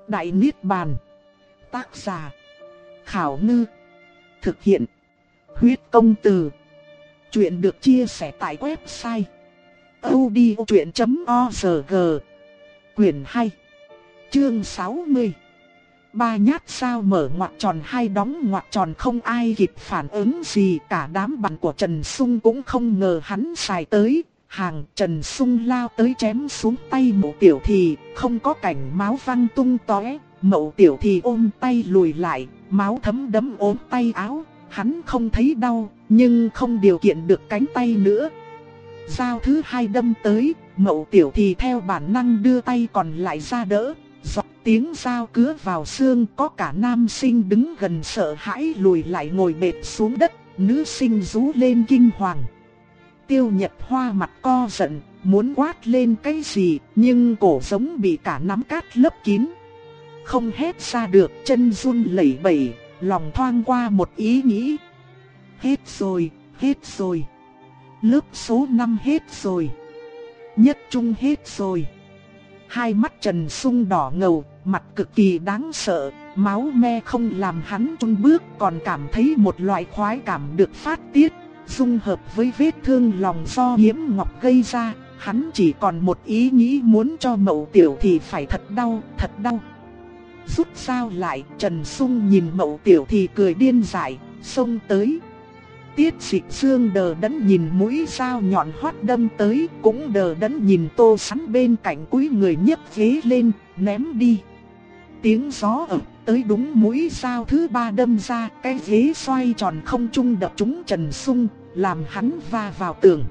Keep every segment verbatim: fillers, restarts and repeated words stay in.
Đại Niết Bàn. Tác giả Khảo Ngư. Thực hiện Huyết Công Từ. Chuyện được chia sẻ tại website audiochuyện chấm org. Quyển hai, chương sáu mươi. Ba nhát sao mở ngoặc tròn hai đóng ngoặc tròn. Không ai kịp phản ứng gì, cả đám bạn của Trần Sung cũng không ngờ hắn xài tới. Hàng Trần Sung lao tới chém xuống tay Mậu Tiểu Thì, không có cảnh máu văng tung tóe. Mậu Tiểu Thì ôm tay lùi lại, máu thấm đẫm ốm tay áo. Hắn không thấy đau, nhưng không điều kiện được cánh tay nữa. Dao thứ hai đâm tới, Mậu Tiểu Thì theo bản năng đưa tay còn lại ra đỡ. Giọt tiếng dao cứa vào xương, có cả nam sinh đứng gần sợ hãi lùi lại ngồi bệt xuống đất. Nữ sinh rú lên kinh hoàng. Tiêu Nhật Hoa mặt co giận, muốn quát lên cái gì, nhưng cổ giống bị cả nắm cát lấp kín. Không hét ra được, chân run lẩy bẩy, lòng thoáng qua một ý nghĩ. Hết rồi, hết rồi. Lớp số năm hết rồi. Nhất trung hết rồi. Hai mắt Trần Sung đỏ ngầu, mặt cực kỳ đáng sợ, máu me không làm hắn chùn bước, còn cảm thấy một loại khoái cảm được phát tiết. Dung hợp với vết thương lòng do Nhiễm Ngọc gây ra, hắn chỉ còn một ý nghĩ muốn cho Mậu Tiểu Thì phải thật đau, thật đau. Rút dao lại, Trần Sung nhìn Mậu Tiểu Thì cười điên dại, xông tới. Tiết Dịch Dương đờ đẫn nhìn mũi dao nhọn hoắt đâm tới, cũng đờ đẫn nhìn Tô Sán bên cạnh cúi người nhấc ghế lên, ném đi. Tiếng gió ập tới đúng mũi dao thứ ba đâm ra, cái ghế xoay tròn không trung đập trúng Trần Sung, làm hắn va vào tường.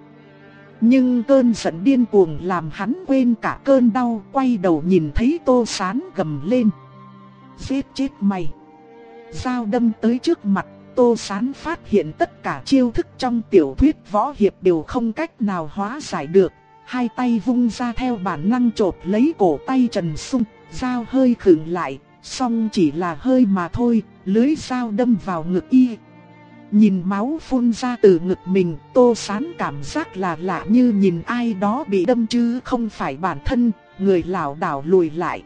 Nhưng cơn giận điên cuồng làm hắn quên cả cơn đau, quay đầu nhìn thấy Tô Sán gầm lên. Giết chết mày! Dao đâm tới trước mặt, Tô Sán phát hiện tất cả chiêu thức trong tiểu thuyết võ hiệp đều không cách nào hóa giải được. Hai tay vung ra theo bản năng chộp lấy cổ tay Trần Sung, dao hơi khựng lại, song chỉ là hơi mà thôi, lưới dao đâm vào ngực y. Nhìn máu phun ra từ ngực mình, Tô Sán cảm giác là lạ như nhìn ai đó bị đâm chứ không phải bản thân, người lảo đảo lùi lại.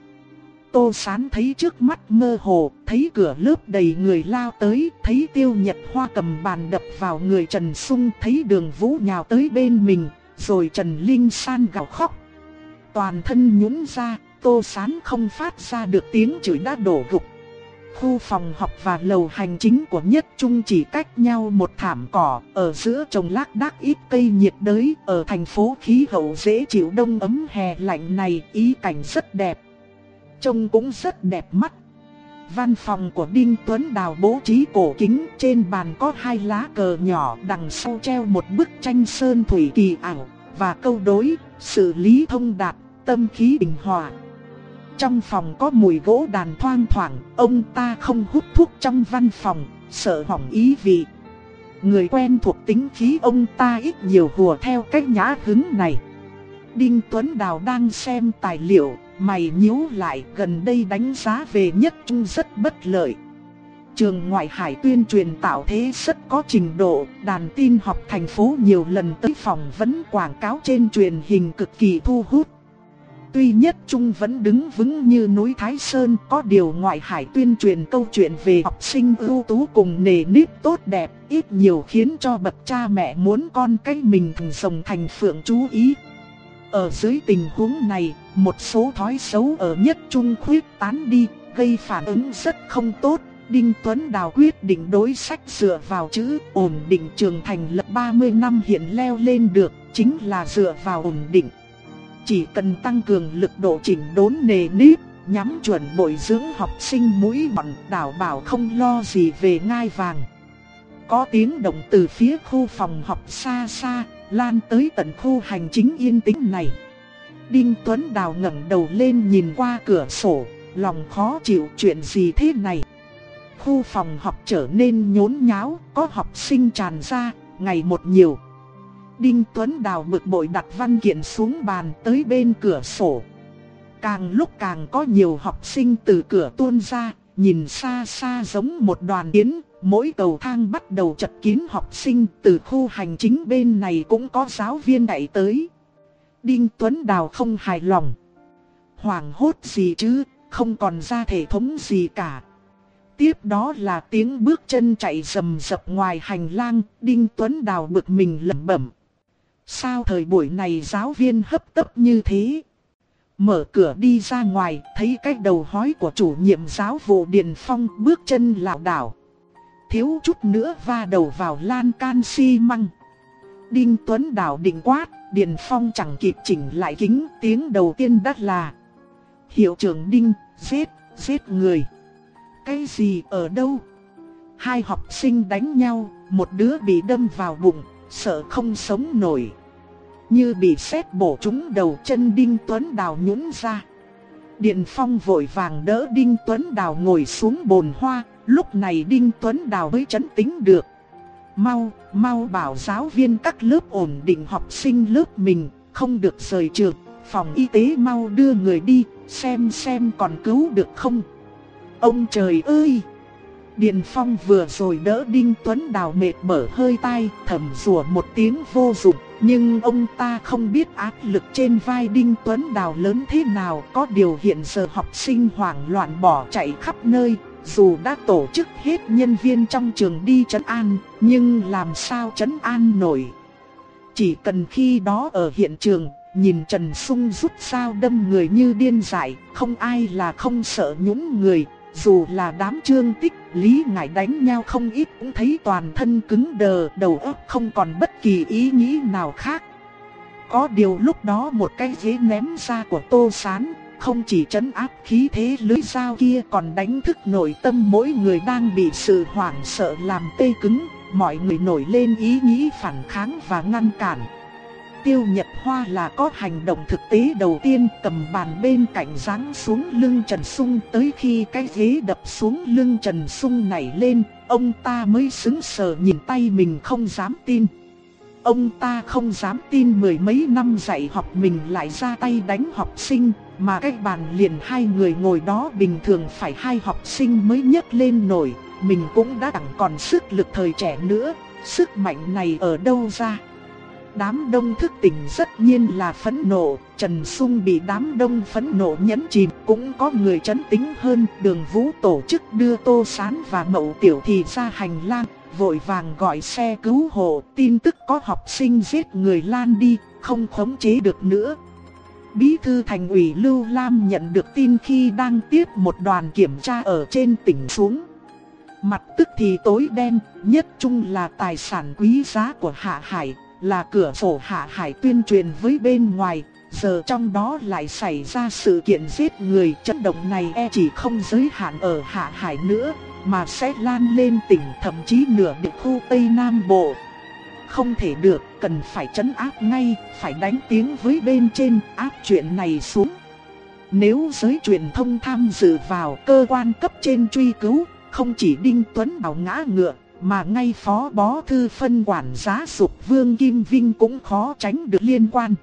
Tô Sán thấy trước mắt mơ hồ, thấy cửa lớp đầy người lao tới, thấy Tiêu Nhật Hoa cầm bàn đập vào người Trần Sung, thấy Đường Vũ nhào tới bên mình, rồi Trần Linh San gào khóc. Toàn thân nhũn ra, Tô Sán không phát ra được tiếng chửi đã đổ gục. Khu phòng học và lầu hành chính của Nhất Trung chỉ cách nhau một thảm cỏ, ở giữa trồng lác đác ít cây nhiệt đới. Ở thành phố khí hậu dễ chịu đông ấm hè lạnh này, ý cảnh rất đẹp. Trông cũng rất đẹp mắt. Văn phòng của Đinh Tuấn Đào bố trí cổ kính, trên bàn có hai lá cờ nhỏ, đằng sau treo một bức tranh sơn thủy kỳ ảo, và câu đối, xử lý thông đạt, tâm khí bình hòa. Trong phòng có mùi gỗ đàn thoang thoảng, ông ta không hút thuốc trong văn phòng, sợ hỏng ý vị. Người quen thuộc tính khí ông ta ít nhiều hùa theo cách nhã hứng này. Đinh Tuấn Đào đang xem tài liệu, mày nhíu lại, gần đây đánh giá về Nhất Trung rất bất lợi. Trường Ngoại Hải tuyên truyền tạo thế rất có trình độ, đàn tin học thành phố nhiều lần tới phỏng vấn quảng cáo trên truyền hình cực kỳ thu hút. Tuy Nhất Trung vẫn đứng vững như núi Thái Sơn, có điều Ngoại Hải tuyên truyền câu chuyện về học sinh ưu tú cùng nề nếp tốt đẹp, ít nhiều khiến cho bậc cha mẹ muốn con cái mình thành rồng thành phượng chú ý. Ở dưới tình huống này, một số thói xấu ở Nhất Trung khuyết tán đi, gây phản ứng rất không tốt. Đinh Tuấn Đào quyết định đối sách dựa vào chữ ổn định. Trường thành lập ba mươi năm hiện leo lên được, chính là dựa vào ổn định. Chỉ cần tăng cường lực độ chỉnh đốn nề nếp, nhắm chuẩn bồi dưỡng học sinh mũi nhọn, đảm bảo không lo gì về ngai vàng. Có tiếng động từ phía khu phòng học xa xa, lan tới tận khu hành chính yên tĩnh này. Đinh Tuấn Đào ngẩng đầu lên nhìn qua cửa sổ, lòng khó chịu, chuyện gì thế này. Khu phòng học trở nên nhốn nháo, có học sinh tràn ra, ngày một nhiều. Đinh Tuấn Đào bực bội đặt văn kiện xuống bàn tới bên cửa sổ. Càng lúc càng có nhiều học sinh từ cửa tuôn ra, nhìn xa xa giống một đoàn yến. Mỗi cầu thang bắt đầu chật kín học sinh, từ khu hành chính bên này cũng có giáo viên đẩy tới. Đinh Tuấn Đào không hài lòng. Hoảng hốt gì chứ, không còn ra thể thống gì cả. Tiếp đó là tiếng bước chân chạy rầm rập ngoài hành lang, Đinh Tuấn Đào bực mình lẩm bẩm. Sao thời buổi này giáo viên hấp tấp như thế? Mở cửa đi ra ngoài, thấy cái đầu hói của chủ nhiệm giáo vụ Điền Phong bước chân lảo đảo. Thiếu chút nữa va đầu vào lan can xi măng. Đinh Tuấn Đào định quát, Điền Phong chẳng kịp chỉnh lại kính, tiếng đầu tiên đắt là: Hiệu trưởng Đinh, giết, giết người. Cái gì, ở đâu? Hai học sinh đánh nhau, một đứa bị đâm vào bụng, sợ không sống nổi. Như bị sét bổ trúng đầu, chân Đinh Tuấn Đào nhũn ra. Điền Phong vội vàng đỡ Đinh Tuấn Đào ngồi xuống bồn hoa, lúc này Đinh Tuấn Đào mới trấn tĩnh được. Mau, mau bảo giáo viên các lớp ổn định học sinh lớp mình, không được rời trường, phòng y tế mau đưa người đi, xem xem còn cứu được không. Ông trời ơi! Điền Phong vừa rồi đỡ Đinh Tuấn Đào mệt bở hơi tai, thầm rủa một tiếng vô dụng. Nhưng ông ta không biết áp lực trên vai Đinh Tuấn Đào lớn thế nào. Có điều hiện giờ học sinh hoảng loạn bỏ chạy khắp nơi. Dù đã tổ chức hết nhân viên trong trường đi trấn an, nhưng làm sao trấn an nổi. Chỉ cần khi đó ở hiện trường, nhìn Trần Sung rút dao đâm người như điên dại, không ai là không sợ nhũn người. Dù là đám Trương Tích, Lý Ngải đánh nhau không ít cũng thấy toàn thân cứng đờ, đầu óc không còn bất kỳ ý nghĩ nào khác. Có điều lúc đó một cái ghế ném ra của Tô Sán, không chỉ trấn áp khí thế lưỡi dao kia còn đánh thức nội tâm mỗi người đang bị sự hoảng sợ làm tê cứng, mọi người nổi lên ý nghĩ phản kháng và ngăn cản. Tiêu Nhật Hoa là có hành động thực tế đầu tiên, cầm bàn bên cạnh giáng xuống lưng Trần Sung. Tới khi cái ghế đập xuống lưng Trần Sung nảy lên, ông ta mới sững sờ nhìn tay mình không dám tin. Ông ta không dám tin mười mấy năm dạy học mình lại ra tay đánh học sinh, mà cái bàn liền hai người ngồi đó bình thường phải hai học sinh mới nhấc lên nổi. Mình cũng đã chẳng còn sức lực thời trẻ nữa, sức mạnh này ở đâu ra? Đám đông thức tỉnh rất nhiên là phẫn nộ, Trần Sung bị đám đông phẫn nộ nhấn chìm, cũng có người trấn tĩnh hơn. Đường Vũ tổ chức đưa Tô Sán và Mậu Tiểu Thì ra hành lang, vội vàng gọi xe cứu hộ. Tin tức có học sinh giết người lan đi, không khống chế được nữa. Bí thư Thành ủy Lưu Lam nhận được tin khi đang tiếp một đoàn kiểm tra ở trên tỉnh xuống. Mặt tức thì tối đen, nhất trung là tài sản quý giá của Hạ Hải, là cửa sổ Hạ Hải tuyên truyền với bên ngoài. Giờ trong đó lại xảy ra sự kiện giết người, chấn động này e chỉ không giới hạn ở Hạ Hải nữa, mà sẽ lan lên tỉnh, thậm chí nửa địa khu Tây Nam Bộ. Không thể được, cần phải trấn áp ngay, phải đánh tiếng với bên trên, áp chuyện này xuống. Nếu giới truyền thông tham dự vào, cơ quan cấp trên truy cứu, không chỉ Đinh Tuấn Đào ngã ngựa, mà ngay phó bó thư phân quản giáo dục Vương Kim Vinh cũng khó tránh được liên quan.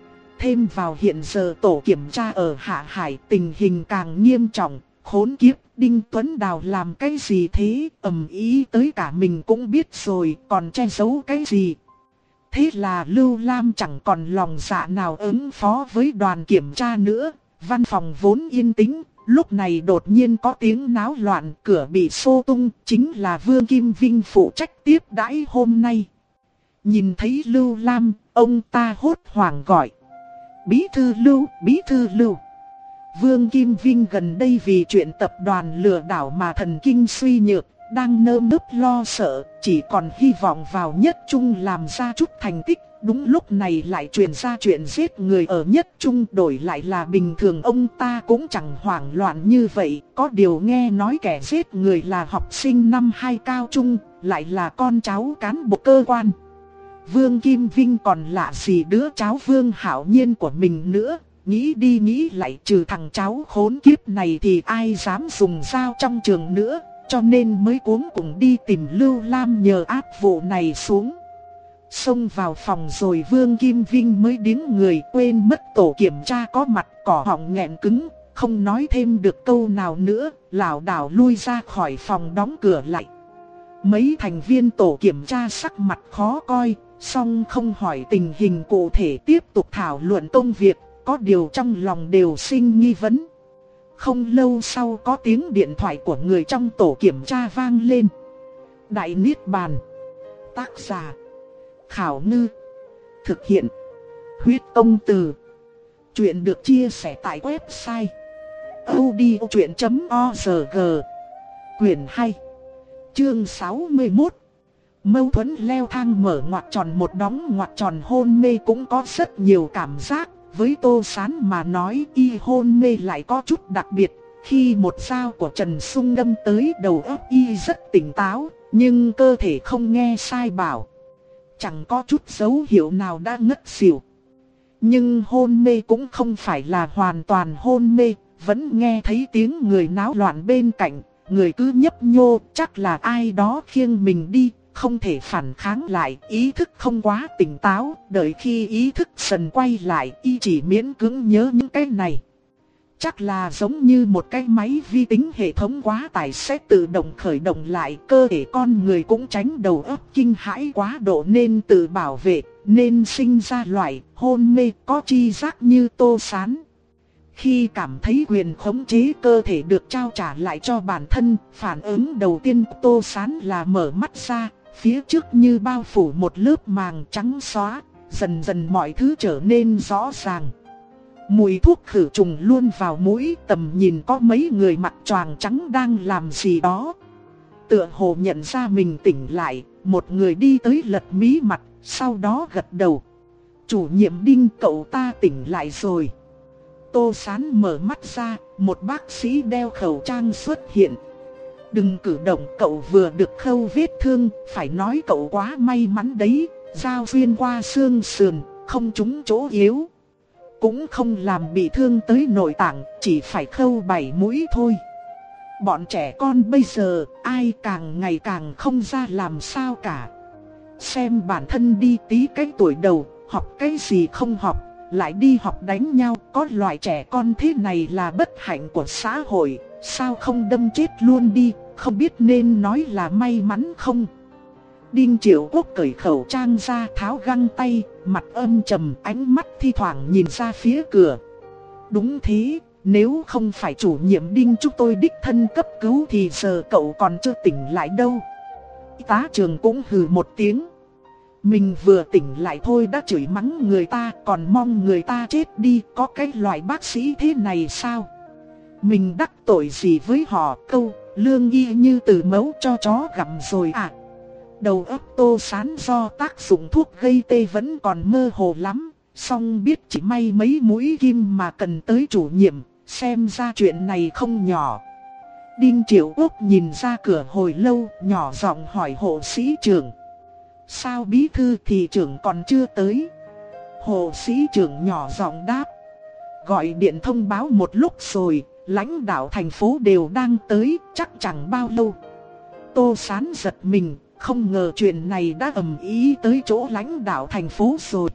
Thêm vào hiện giờ tổ kiểm tra ở Hạ Hải tình hình càng nghiêm trọng, khốn kiếp, Đinh Tuấn Đào làm cái gì thế, ầm ý tới cả mình cũng biết rồi, còn che giấu cái gì. Thế là Lưu Lam chẳng còn lòng dạ nào ứng phó với đoàn kiểm tra nữa. Văn phòng vốn yên tĩnh, lúc này đột nhiên có tiếng náo loạn, cửa bị xô tung, chính là Vương Kim Vinh phụ trách tiếp đãi hôm nay. Nhìn thấy Lưu Lam, ông ta hốt hoảng gọi: Bí thư Lưu, Bí thư Lưu. Vương Kim Vinh gần đây vì chuyện tập đoàn lừa đảo mà thần kinh suy nhược, đang nơm nớp lo sợ, chỉ còn hy vọng vào Nhất Trung làm ra chút thành tích. Đúng lúc này lại truyền ra chuyện giết người ở Nhất Trung, đổi lại là bình thường ông ta cũng chẳng hoảng loạn như vậy. Có điều nghe nói kẻ giết người là học sinh năm hai cao trung, lại là con cháu cán bộ cơ quan. Vương Kim Vinh còn lạ gì đứa cháu Vương Hạo Nhiên của mình nữa. Nghĩ đi nghĩ lại, trừ thằng cháu khốn kiếp này thì ai dám dùng dao trong trường nữa, cho nên mới cuống cuồng đi tìm Lưu Lam nhờ áp vụ này xuống. Xông vào phòng rồi Vương Kim Vinh mới điếng người, quên mất tổ kiểm tra có mặt, cỏ họng nghẹn cứng, không nói thêm được câu nào nữa, lảo đảo lui ra khỏi phòng đóng cửa lại. Mấy thành viên tổ kiểm tra sắc mặt khó coi, song không hỏi tình hình cụ thể, tiếp tục thảo luận công việc. Có điều trong lòng đều sinh nghi vấn. Không lâu sau có tiếng điện thoại của người trong tổ kiểm tra vang lên. Đại Niết Bàn. Tác giả Khảo Ngư. Thực hiện Huyết Công Từ. Chuyện được chia sẻ tại website audiochuyện chấm org. Quyền hai. Chương sáu mươi mốt. Mâu thuẫn leo thang mở ngoặc tròn một đóng ngoặc tròn hôn mê cũng có rất nhiều cảm giác. Với Tô Sán mà nói, y hôn mê lại có chút đặc biệt. Khi một dao của Trần Sung đâm tới đầu óc y rất tỉnh táo, nhưng cơ thể không nghe sai bảo. Chẳng có chút dấu hiệu nào đã ngất xỉu. Nhưng hôn mê cũng không phải là hoàn toàn hôn mê, vẫn nghe thấy tiếng người náo loạn bên cạnh. Người cứ nhấp nhô, chắc là ai đó khiêng mình đi, không thể phản kháng lại, ý thức không quá tỉnh táo. Đợi khi ý thức dần quay lại, y chỉ miễn cưỡng nhớ những cái này. Chắc là giống như một cái máy vi tính hệ thống quá tải sẽ tự động khởi động lại. Cơ thể con người cũng tránh đầu óc kinh hãi quá độ nên tự bảo vệ, nên sinh ra loại hôn mê có tri giác như Tô Sán. Khi cảm thấy quyền khống chế cơ thể được trao trả lại cho bản thân, phản ứng đầu tiên của Tô Sán là mở mắt ra. Phía trước như bao phủ một lớp màng trắng xóa, dần dần mọi thứ trở nên rõ ràng. Mùi thuốc khử trùng luôn vào mũi, tầm nhìn có mấy người mặc choàng trắng đang làm gì đó. Tựa hồ nhận ra mình tỉnh lại, một người đi tới lật mí mặt, sau đó gật đầu. Chủ nhiệm Đinh, cậu ta tỉnh lại rồi. Tô Sán mở mắt ra, một bác sĩ đeo khẩu trang xuất hiện. Đừng cử động, cậu vừa được khâu vết thương, phải nói cậu quá may mắn đấy. Dao xuyên qua xương sườn, không trúng chỗ yếu. Cũng không làm bị thương tới nội tạng, chỉ phải khâu bảy mũi thôi. Bọn trẻ con bây giờ, ai càng ngày càng không ra làm sao cả. Xem bản thân đi tí cái tuổi đầu, học cái gì không học, lại đi học đánh nhau. Có loại trẻ con thế này là bất hạnh của xã hội, sao không đâm chết luôn đi, không biết nên nói là may mắn không. Đinh Triệu Quốc cởi khẩu trang ra, tháo găng tay, mặt âm trầm, ánh mắt thi thoảng nhìn ra phía cửa. Đúng thế, nếu không phải chủ nhiệm Đinh chúng tôi đích thân cấp cứu thì giờ cậu còn chưa tỉnh lại đâu. Y tá trường cũng hừ một tiếng. Mình vừa tỉnh lại thôi đã chửi mắng người ta, còn mong người ta chết đi, có cái loại bác sĩ thế này sao? Mình đắc tội gì với họ, câu lương y như từ mẫu cho chó gặm rồi à? Đầu óc Tô Sán do tác dụng thuốc gây tê vẫn còn mơ hồ lắm, song biết chỉ may mấy mũi kim mà cần tới chủ nhiệm, xem ra chuyện này không nhỏ. Đinh Triệu Quốc nhìn ra cửa hồi lâu, nhỏ giọng hỏi hộ sĩ trưởng. Sao bí thư thị trưởng còn chưa tới? Hộ sĩ trưởng nhỏ giọng đáp. Gọi điện thông báo một lúc rồi, lãnh đạo thành phố đều đang tới, chắc chẳng bao lâu. Tô Sán giật mình, không ngờ chuyện này đã ầm ĩ tới chỗ lãnh đạo thành phố rồi.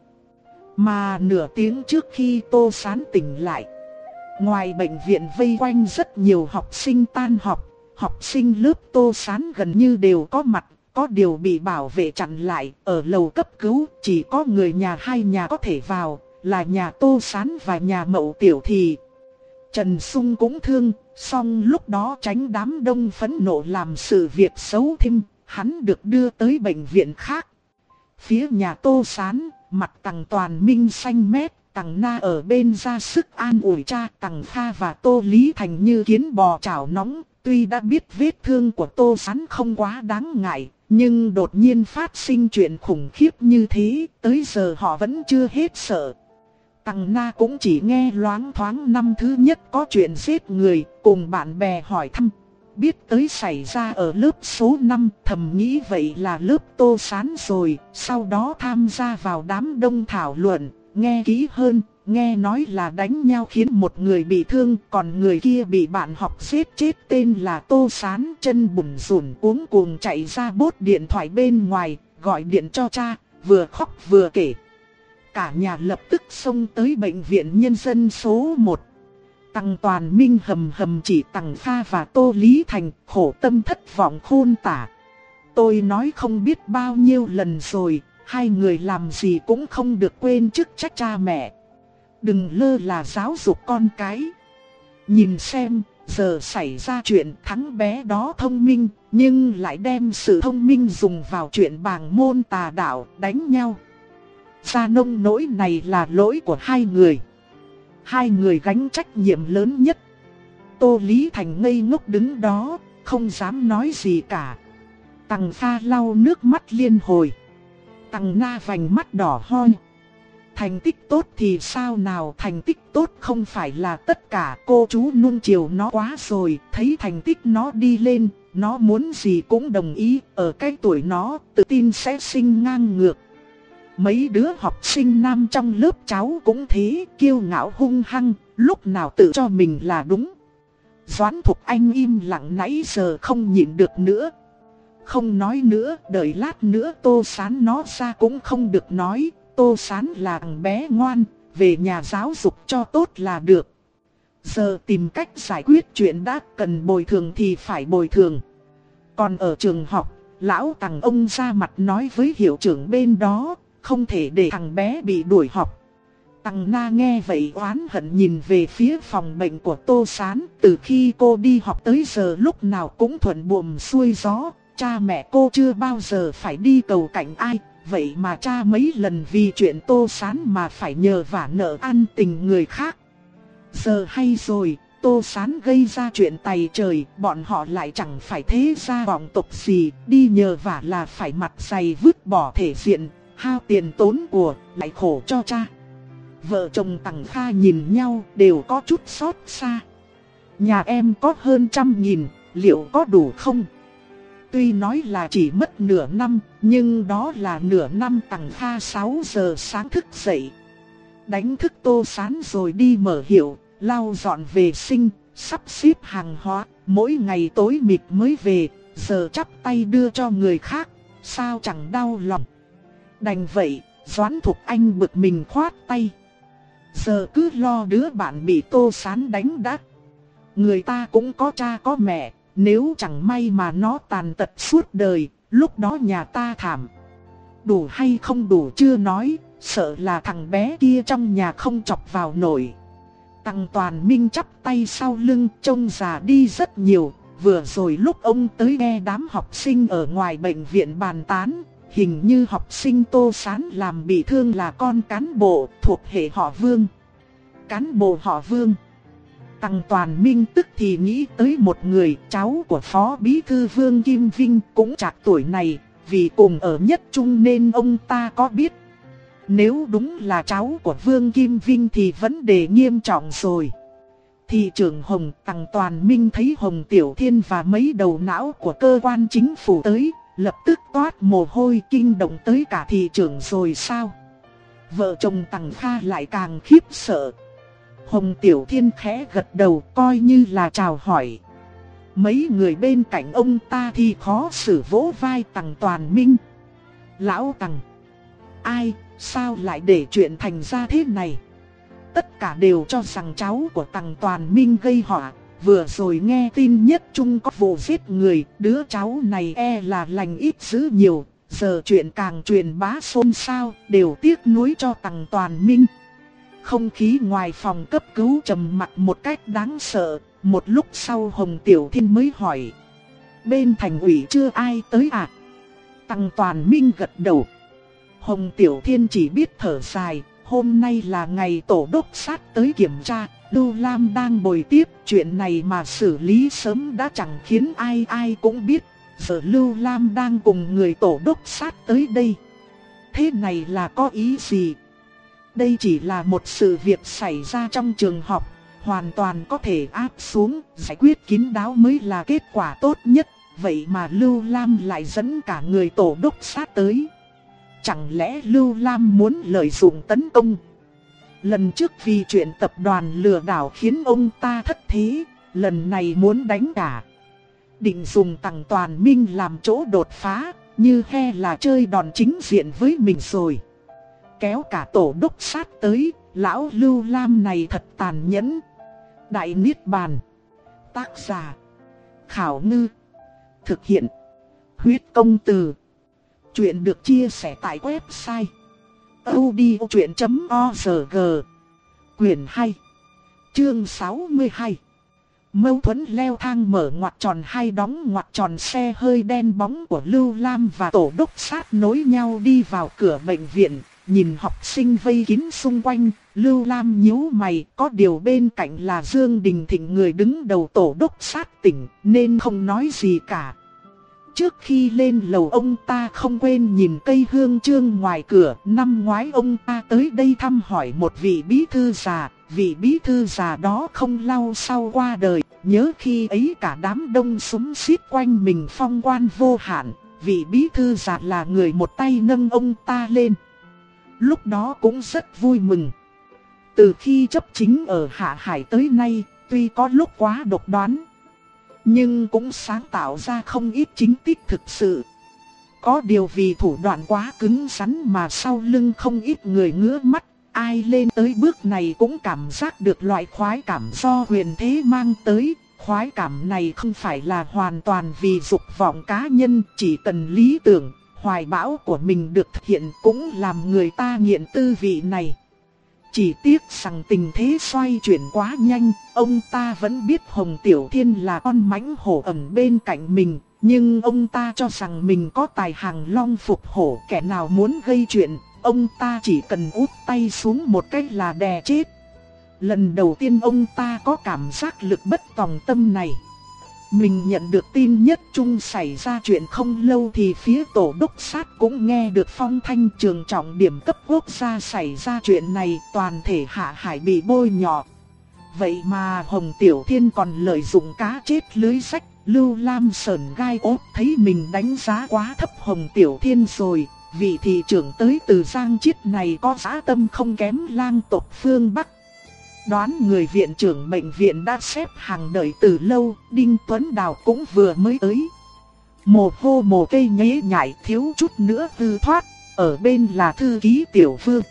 Mà nửa tiếng trước khi Tô Sán tỉnh lại, ngoài bệnh viện vây quanh rất nhiều học sinh tan học. Học sinh lớp Tô Sán gần như đều có mặt, có điều bị bảo vệ chặn lại. Ở lầu cấp cứu chỉ có người nhà hai nhà có thể vào, là nhà Tô Sán và nhà Mậu Tiểu Thì. Trần Sung cũng thương, song lúc đó tránh đám đông phẫn nộ làm sự việc xấu thêm, hắn được đưa tới bệnh viện khác. Phía nhà Tô Sán, mặt Tằng Toàn Minh xanh mét, Tằng Na ở bên ra sức an ủi cha. Tằng Kha và Tô Lý Thành như kiến bò chảo nóng. Tuy đã biết vết thương của Tô Sán không quá đáng ngại, nhưng đột nhiên phát sinh chuyện khủng khiếp như thế, tới giờ họ vẫn chưa hết sợ. Tằng Na cũng chỉ nghe loáng thoáng năm thứ nhất có chuyện giết người, cùng bạn bè hỏi thăm. Biết tới xảy ra ở lớp số năm, thầm nghĩ vậy là lớp Tô Sán rồi. Sau đó tham gia vào đám đông thảo luận, nghe kỹ hơn, nghe nói là đánh nhau khiến một người bị thương, còn người kia bị bạn học giết chết tên là Tô Sán. Chân bủn rủn cuống cuồng chạy ra bốt điện thoại bên ngoài, gọi điện cho cha, vừa khóc vừa kể. Cả nhà lập tức xông tới bệnh viện nhân dân số một. Tằng Toàn Minh hầm hầm chỉ Tằng Kha và Tô Lý Thành, khổ tâm thất vọng khôn tả. Tôi nói không biết bao nhiêu lần rồi, hai người làm gì cũng không được quên chức trách cha mẹ. Đừng lơ là giáo dục con cái. Nhìn xem, giờ xảy ra chuyện thằng bé đó thông minh, nhưng lại đem sự thông minh dùng vào chuyện bàng môn tà đạo đánh nhau. Ra nông nỗi này là lỗi của hai người. Hai người gánh trách nhiệm lớn nhất. Tô Lý Thành ngây ngốc đứng đó, không dám nói gì cả. Tằng Kha lau nước mắt liên hồi. Tằng Na vành mắt đỏ hoe. Thành tích tốt thì sao nào, thành tích tốt không phải là tất cả, cô chú nuông chiều nó quá rồi, thấy thành tích nó đi lên, nó muốn gì cũng đồng ý, ở cái tuổi nó, tự tin sẽ sinh ngang ngược. Mấy đứa học sinh nam trong lớp cháu cũng thế, kiêu ngạo hung hăng, lúc nào tự cho mình là đúng. Doãn Thục Anh im lặng nãy giờ không nhịn được nữa. Không nói nữa, đợi lát nữa Tô Sán nó ra cũng không được nói. Tô Sán là thằng bé ngoan, về nhà giáo dục cho tốt là được. Giờ tìm cách giải quyết chuyện đã, cần bồi thường thì phải bồi thường. Còn ở trường học, lão Tằng ông ra mặt nói với hiệu trưởng bên đó, không thể để thằng bé bị đuổi học. Tằng Na nghe vậy oán hận nhìn về phía phòng bệnh của Tô Sán. Từ khi cô đi học tới giờ lúc nào cũng thuận buồm xuôi gió, cha mẹ cô chưa bao giờ phải đi cầu cạnh ai. Vậy mà cha mấy lần vì chuyện Tô Sán mà phải nhờ vả nợ ăn tình người khác. Giờ hay rồi, Tô Sán gây ra chuyện tày trời, bọn họ lại chẳng phải thế gia vọng tộc gì, đi nhờ vả là phải mặt dày vứt bỏ thể diện, hao tiền tốn của, lại khổ cho cha. Vợ chồng Tằng Kha nhìn nhau đều có chút xót xa. Nhà em có hơn trăm nghìn, liệu có đủ không? Tuy nói là chỉ mất nửa năm, nhưng đó là nửa năm Tằng Kha sáu giờ sáng thức dậy. Đánh thức Tô Sán rồi đi mở hiệu, lau dọn vệ sinh, sắp xếp hàng hóa, mỗi ngày tối mịt mới về, giờ chắp tay đưa cho người khác, sao chẳng đau lòng. Đành vậy, Doãn Thục Anh bực mình khoát tay. Giờ cứ lo đứa bạn bị Tô Sán đánh đã. Người ta cũng có cha có mẹ, nếu chẳng may mà nó tàn tật suốt đời, lúc đó nhà ta thảm. Đủ hay không đủ chưa nói, sợ là thằng bé kia trong nhà không chọc vào nổi. Tằng Toàn Minh chắp tay sau lưng, trông già đi rất nhiều. Vừa rồi lúc ông tới nghe đám học sinh ở ngoài bệnh viện bàn tán, hình như học sinh Tô Sán làm bị thương là con cán bộ thuộc hệ họ Vương. Cán bộ họ Vương. Tằng Toàn Minh tức thì nghĩ tới một người, cháu của Phó Bí Thư Vương Kim Vinh, cũng trạc tuổi này, vì cùng ở nhất trung nên ông ta có biết. Nếu đúng là cháu của Vương Kim Vinh thì vấn đề nghiêm trọng rồi. Thị trưởng Hồng, Tằng Toàn Minh thấy Hồng Tiểu Thiên và mấy đầu não của cơ quan chính phủ tới, lập tức toát mồ hôi, kinh động tới cả thị trưởng rồi sao? Vợ chồng Tằng Kha lại càng khiếp sợ. Hồng Tiểu Thiên khẽ gật đầu coi như là chào hỏi. Mấy người bên cạnh ông ta thì khó xử vỗ vai Tằng Toàn Minh. Lão Tằng, ai, sao lại để chuyện thành ra thế này? Tất cả đều cho rằng cháu của Tằng Toàn Minh gây họa. Vừa rồi nghe tin nhất trung có vụ giết người, đứa cháu này e là lành ít dữ nhiều. Giờ chuyện càng truyền bá xôn xao, đều tiếc nuối cho Tằng Toàn Minh. Không khí ngoài phòng cấp cứu trầm mặc một cách đáng sợ. Một lúc sau Hồng Tiểu Thiên mới hỏi, bên thành ủy chưa ai tới à? Tằng Toàn Minh gật đầu. Hồng Tiểu Thiên chỉ biết thở dài. Hôm nay là ngày tổ đốc sát tới kiểm tra, Lưu Lam đang bồi tiếp, chuyện này mà xử lý sớm đã chẳng khiến ai ai cũng biết. Giờ Lưu Lam đang cùng người tổ đốc sát tới đây. Thế này là có ý gì? Đây chỉ là một sự việc xảy ra trong trường học, hoàn toàn có thể áp xuống, giải quyết kín đáo mới là kết quả tốt nhất. Vậy mà Lưu Lam lại dẫn cả người tổ đốc sát tới. Chẳng lẽ Lưu Lam muốn lợi dụng tấn công? Lần trước vì chuyện tập đoàn lừa đảo khiến ông ta thất thế, lần này muốn đánh cả. Định dùng Tằng Toàn Minh làm chỗ đột phá, như he là chơi đòn chính diện với mình rồi. Kéo cả tổ đốc sát tới, lão Lưu Lam này thật tàn nhẫn. Đại Niết Bàn. Tác giả Khảo Ngư. Thực hiện Huyết Công Từ. Chuyện được chia sẻ tại website audiochuyện chấm org. Quyền hai. Chương sáu mươi hai. Mâu thuẫn leo thang mở ngoặt tròn hay đóng ngoặt tròn xe hơi đen bóng của Lưu Lam và tổ đốc sát nối nhau đi vào cửa bệnh viện. Nhìn học sinh vây kín xung quanh, Lưu Lam nhíu mày, có điều bên cạnh là Dương Đình Thịnh, người đứng đầu tổ đốc sát tỉnh, nên không nói gì cả. Trước khi lên lầu, ông ta không quên nhìn cây hương chương ngoài cửa. Năm ngoái ông ta tới đây thăm hỏi một vị bí thư già. Vị bí thư già đó không lâu sau qua đời. Nhớ khi ấy cả đám đông xúm xít quanh mình, phong quan vô hạn. Vị bí thư già là người một tay nâng ông ta lên. Lúc đó cũng rất vui mừng. Từ khi chấp chính ở Hạ Hải tới nay, tuy có lúc quá độc đoán, nhưng cũng sáng tạo ra không ít chính tích thực sự. Có điều vì thủ đoạn quá cứng rắn mà sau lưng không ít người ngứa mắt. Ai lên tới bước này cũng cảm giác được loại khoái cảm do quyền thế mang tới. Khoái cảm này không phải là hoàn toàn vì dục vọng cá nhân, chỉ cần lý tưởng, hoài bão của mình được thực hiện cũng làm người ta nghiện tư vị này. Chỉ tiếc rằng tình thế xoay chuyển quá nhanh, ông ta vẫn biết Hồng Tiểu Thiên là con mãnh hổ ẩn bên cạnh mình, nhưng ông ta cho rằng mình có tài hàng long phục hổ, kẻ nào muốn gây chuyện, ông ta chỉ cần úp tay xuống một cách là đè chết. Lần đầu tiên ông ta có cảm giác lực bất tòng tâm này. Mình nhận được tin nhất trung xảy ra chuyện không lâu thì phía tổ đốc sát cũng nghe được phong thanh trường trọng điểm cấp quốc gia xảy ra chuyện này, toàn thể Hạ Hải bị bôi nhọ. Vậy mà Hồng Tiểu Thiên còn lợi dụng cá chết lưới rách. Lưu Lam sờn gai ốt, thấy mình đánh giá quá thấp Hồng Tiểu Thiên rồi. Vị thị trưởng tới từ Giang Chiết này có dã tâm không kém lang tộc phương Bắc. Đoán người viện trưởng bệnh viện đã xếp hàng đợi từ lâu, Đinh Tuấn Đào cũng vừa mới tới. Mồ hô mồ cây nhễ nhại thiếu chút nữa hư thoát, ở bên là thư ký Tiểu Phương.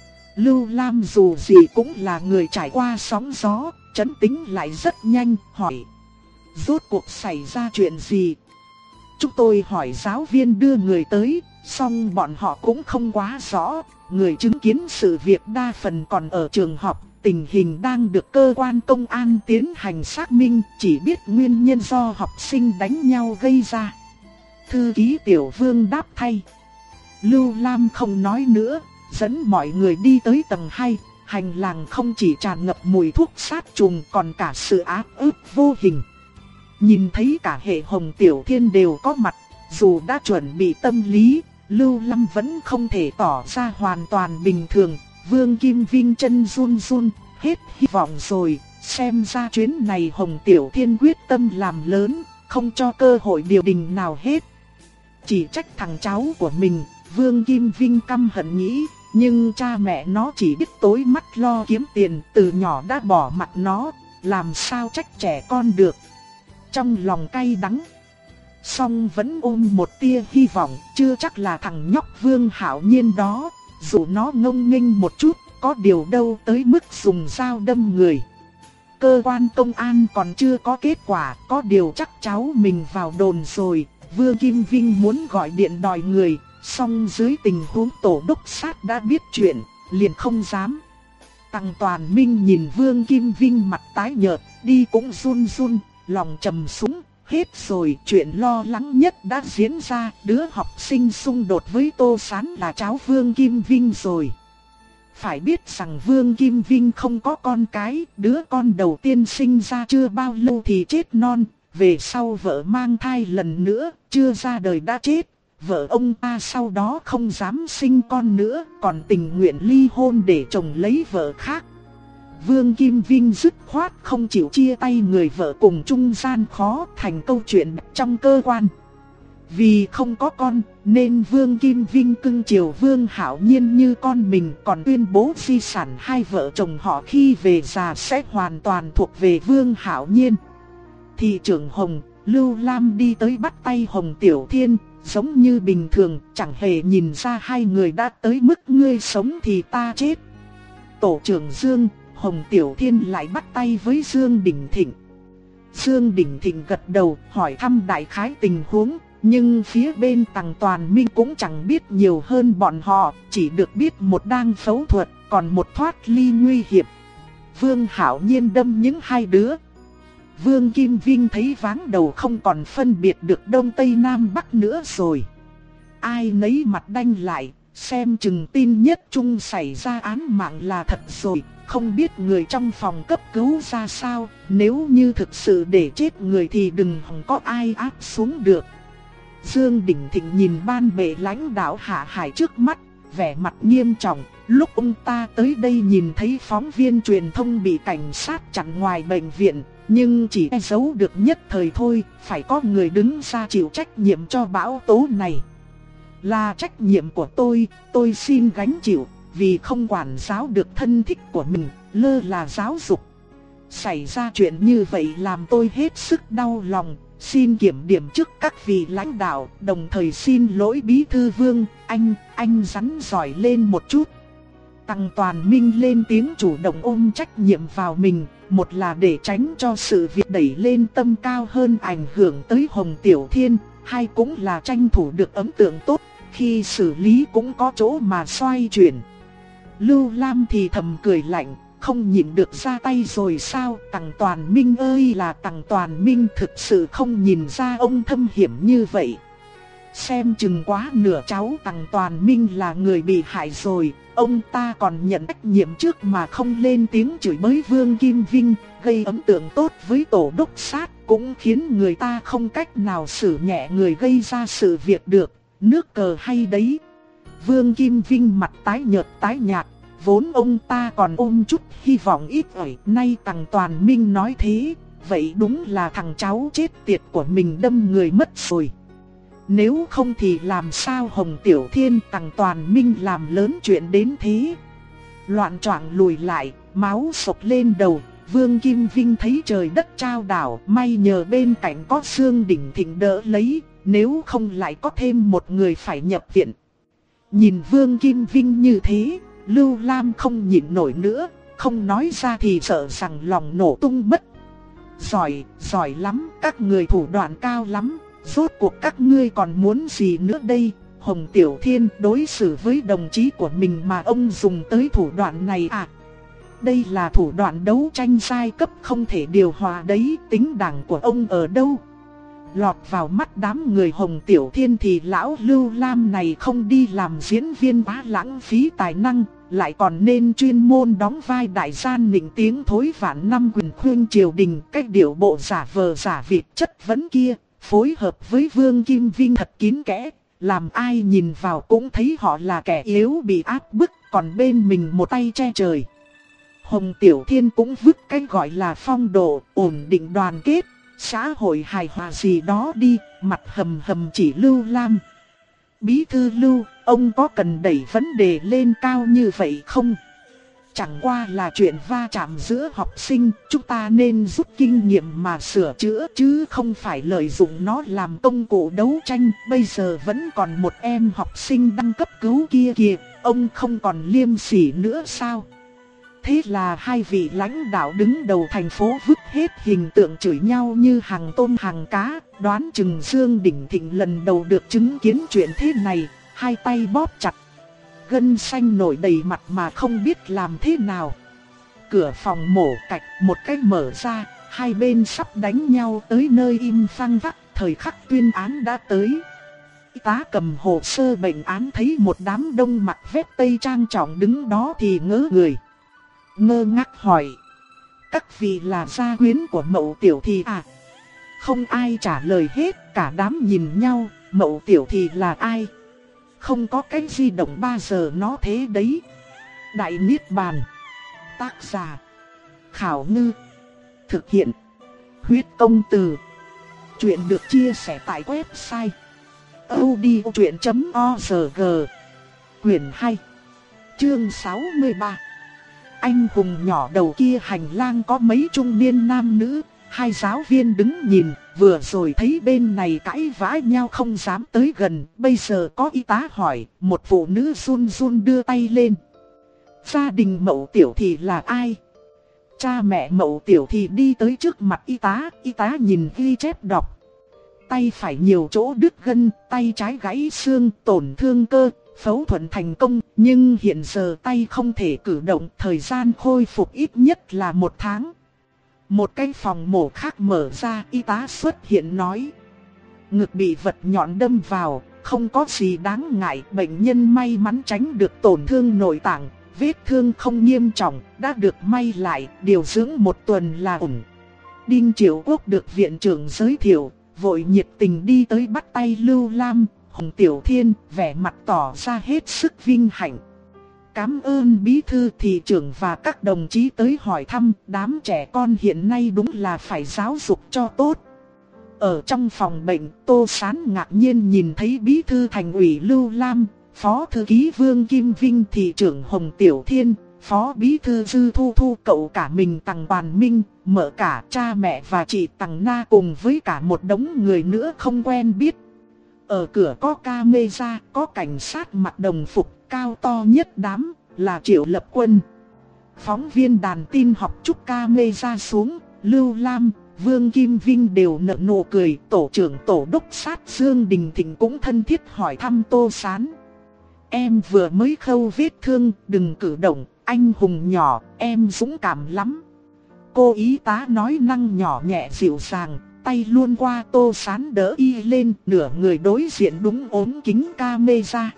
Lưu Lam dù gì cũng là người trải qua sóng gió, trấn tĩnh lại rất nhanh, hỏi: rốt cuộc xảy ra chuyện gì? Chúng tôi hỏi giáo viên đưa người tới, song bọn họ cũng không quá rõ. Người chứng kiến sự việc đa phần còn ở trường học. Tình hình đang được cơ quan công an tiến hành xác minh, chỉ biết nguyên nhân do học sinh đánh nhau gây ra. Thư ký Tiểu Vương đáp thay. Lưu Lam không nói nữa, dẫn mọi người đi tới tầng hai. Hành lang không chỉ tràn ngập mùi thuốc sát trùng còn cả sự áp ức vô hình. Nhìn thấy cả hệ Hồng Tiểu Thiên đều có mặt, dù đã chuẩn bị tâm lý, Lưu Lam vẫn không thể tỏ ra hoàn toàn bình thường. Vương Kim Vinh chân run run, hết hy vọng rồi, xem ra chuyến này Hồng Tiểu Thiên quyết tâm làm lớn, không cho cơ hội điều đình nào hết. Chỉ trách thằng cháu của mình, Vương Kim Vinh căm hận nghĩ, nhưng cha mẹ nó chỉ biết tối mắt lo kiếm tiền, từ nhỏ đã bỏ mặt nó, làm sao trách trẻ con được. Trong lòng cay đắng, song vẫn ôm một tia hy vọng, chưa chắc là thằng nhóc Vương Hạo Nhiên đó. Dù nó ngông nghênh một chút, có điều đâu tới mức dùng dao đâm người. Cơ quan công an còn chưa có kết quả, có điều chắc cháu mình vào đồn rồi. Vương Kim Vinh muốn gọi điện đòi người, song dưới tình huống tổ đốc sát đã biết chuyện, liền không dám. Tăng Toàn Minh nhìn Vương Kim Vinh mặt tái nhợt, đi cũng run run, lòng trầm xuống. Hết rồi, chuyện lo lắng nhất đã diễn ra, đứa học sinh xung đột với Tô Sán là cháu Vương Kim Vinh rồi. Phải biết rằng Vương Kim Vinh không có con cái, đứa con đầu tiên sinh ra chưa bao lâu thì chết non, về sau vợ mang thai lần nữa, chưa ra đời đã chết. Vợ ông ta sau đó không dám sinh con nữa, còn tình nguyện ly hôn để chồng lấy vợ khác. Vương Kim Vinh dứt khoát không chịu chia tay người vợ cùng trung gian khó thành câu chuyện trong cơ quan. Vì không có con nên Vương Kim Vinh cưng chiều Vương Hạo Nhiên như con mình, còn tuyên bố di sản hai vợ chồng họ khi về già sẽ hoàn toàn thuộc về Vương Hạo Nhiên. Thị trưởng Hồng, Lưu Lam đi tới bắt tay Hồng Tiểu Thiên, giống như bình thường, chẳng hề nhìn ra hai người đã tới mức ngươi sống thì ta chết. Tổ trưởng Dương, Hồng Tiểu Thiên lại bắt tay với Dương Đình Thịnh. Dương Đình Thịnh gật đầu hỏi thăm đại khái tình huống, nhưng phía bên Tăng Toàn Minh cũng chẳng biết nhiều hơn bọn họ, chỉ được biết một đang phẫu thuật, còn một thoát ly nguy hiểm. Vương Hạo Nhiên đâm những hai đứa. Vương Kim Vinh thấy váng đầu không còn phân biệt được Đông Tây Nam Bắc nữa rồi. Ai nấy mặt đanh lại, xem chừng tin nhất Trung xảy ra án mạng là thật rồi, không biết người trong phòng cấp cứu ra sao, nếu như thực sự để chết người thì đừng hòng có ai áp xuống được. Dương Đình Thịnh nhìn ban bệ lãnh đạo Hạ Hải trước mắt, vẻ mặt nghiêm trọng. Lúc ông ta tới đây nhìn thấy phóng viên truyền thông bị cảnh sát chặn ngoài bệnh viện, nhưng chỉ che giấu được nhất thời thôi, phải có người đứng ra chịu trách nhiệm cho bão tố này. Là trách nhiệm của tôi, tôi xin gánh chịu, vì không quản giáo được thân thích của mình, lơ là giáo dục. Xảy ra chuyện như vậy làm tôi hết sức đau lòng, xin kiểm điểm trước các vị lãnh đạo, đồng thời xin lỗi bí thư Vương, anh, anh rắn giỏi lên một chút. Tăng Toàn Minh lên tiếng chủ động ôm trách nhiệm vào mình, một là để tránh cho sự việc đẩy lên tâm cao hơn ảnh hưởng tới Hồng Tiểu Thiên, hai cũng là tranh thủ được ấn tượng tốt, khi xử lý cũng có chỗ mà xoay chuyển. Lưu Lam thì thầm cười lạnh, không nhịn được ra tay rồi sao? Tăng Toàn Minh ơi là Tăng Toàn Minh, thực sự không nhìn ra ông thâm hiểm như vậy. Xem chừng quá nửa cháu Tăng Toàn Minh là người bị hại rồi, ông ta còn nhận trách nhiệm trước mà không lên tiếng chửi bới Vương Kim Vinh, gây ấn tượng tốt với tổ đốc sát, cũng khiến người ta không cách nào xử nhẹ người gây ra sự việc được, nước cờ hay đấy. Vương Kim Vinh mặt tái nhợt tái nhạt, vốn ông ta còn ôm chút hy vọng ít ỏi, nay Tăng Toàn Minh nói thế, vậy đúng là thằng cháu chết tiệt của mình đâm người mất rồi. Nếu không thì làm sao Hồng Tiểu Thiên Tăng Toàn Minh làm lớn chuyện đến thế. Loạn choạng lùi lại, máu sộc lên đầu, Vương Kim Vinh thấy trời đất trao đảo, may nhờ bên cạnh có Dương Đình Thịnh đỡ lấy, nếu không lại có thêm một người phải nhập viện. Nhìn Vương Kim Vinh như thế, Lưu Lam không nhịn nổi nữa, không nói ra thì sợ rằng lòng nổ tung mất. Giỏi, giỏi lắm, các người thủ đoạn cao lắm, rốt cuộc các ngươi còn muốn gì nữa đây? Hồng Tiểu Thiên đối xử với đồng chí của mình mà ông dùng tới thủ đoạn này à? Đây là thủ đoạn đấu tranh giai cấp không thể điều hòa đấy, tính đảng của ông ở đâu? Lọt vào mắt đám người Hồng Tiểu Thiên thì lão Lưu Lam này không đi làm diễn viên quá lãng phí tài năng, lại còn nên chuyên môn đóng vai đại gian nịnh tiếng thối vạn năm quyền khuyên triều đình, cách điệu bộ giả vờ giả vịt chất vấn kia, phối hợp với Vương Kim Vinh thật kín kẽ, làm ai nhìn vào cũng thấy họ là kẻ yếu bị áp bức, còn bên mình một tay che trời. Hồng Tiểu Thiên cũng vứt cái gọi là phong độ, ổn định đoàn kết, xã hội hài hòa gì đó đi, mặt hầm hầm chỉ Lưu Lam. Bí thư Lưu, ông có cần đẩy vấn đề lên cao như vậy không? Chẳng qua là chuyện va chạm giữa học sinh, chúng ta nên rút kinh nghiệm mà sửa chữa chứ không phải lợi dụng nó làm công cụ đấu tranh. Bây giờ vẫn còn một em học sinh đang cấp cứu kia kìa, ông không còn liêm sỉ nữa sao? Thế là hai vị lãnh đạo đứng đầu thành phố vứt hết hình tượng chửi nhau như hàng tôm hàng cá. Đoán chừng Dương Đình Thịnh lần đầu được chứng kiến chuyện thế này, hai tay bóp chặt, gân xanh nổi đầy mặt mà không biết làm thế nào. Cửa phòng mổ cạch một cái mở ra, hai bên sắp đánh nhau tới nơi im phăng phắc, thời khắc tuyên án đã tới. Y tá cầm hồ sơ bệnh án thấy một đám đông mặc vest tây trang trọng đứng đó thì ngớ người. Ngơ ngác hỏi: các vị là gia quyến của Mậu Tiểu Thì à? Không ai trả lời hết, cả đám nhìn nhau. Mậu Tiểu Thì là ai? Không có cái di động ba giờ nó thế đấy. Đại Niết Bàn. Tác giả: Khảo Ngư. Thực hiện: Huyết Công Từ. Chuyện được chia sẻ tại website audiochuyện chấm org. Quyển hai, chương sáu mươi ba. Anh hùng nhỏ đầu kia hành lang có mấy trung niên nam nữ, hai giáo viên đứng nhìn, vừa rồi thấy bên này cãi vã nhau không dám tới gần, bây giờ có y tá hỏi, một phụ nữ run run đưa tay lên. Gia đình Mậu Tiểu Thì là ai? Cha mẹ Mậu Tiểu Thì đi tới trước mặt y tá, y tá nhìn ghi chép đọc. Tay phải nhiều chỗ đứt gân, tay trái gãy xương, tổn thương cơ. Phẫu thuật thành công, nhưng hiện giờ tay không thể cử động, thời gian khôi phục ít nhất là một tháng. Một cái phòng mổ khác mở ra, y tá xuất hiện nói. Ngực bị vật nhọn đâm vào, không có gì đáng ngại, bệnh nhân may mắn tránh được tổn thương nội tạng, vết thương không nghiêm trọng, đã được may lại, điều dưỡng một tuần là ổn. Đinh Triệu Quốc được viện trưởng giới thiệu, vội nhiệt tình đi tới bắt tay Lưu Lam, Hồng Tiểu Thiên, vẻ mặt tỏ ra hết sức vinh hạnh. Cảm ơn bí thư thị trưởng và các đồng chí tới hỏi thăm, đám trẻ con hiện nay đúng là phải giáo dục cho tốt. Ở trong phòng bệnh, Tô Sán ngạc nhiên nhìn thấy bí thư thành ủy Lưu Lam, phó thư ký Vương Kim Vinh, thị trưởng Hồng Tiểu Thiên, phó bí thư Dư Thu Thu, cậu cả mình Tằng Toàn Minh, mợ cả, cha mẹ và chị Tằng Na cùng với cả một đống người nữa không quen biết. Ở cửa có camera, có cảnh sát mặc đồng phục, cao to nhất đám là Triệu Lập Quân. Phóng viên đàn tin học chúc camera xuống, Lưu Lam, Vương Kim Vinh đều nở nụ cười. Tổ trưởng tổ đốc sát Dương Đình Thịnh cũng thân thiết hỏi thăm Tô Sán. Em vừa mới khâu vết thương, đừng cử động, anh hùng nhỏ, em dũng cảm lắm. Cô y tá nói năng nhỏ nhẹ dịu dàng, tay luôn qua Tô Sán đỡ y lên, nửa người đối diện đúng ốm kính camera.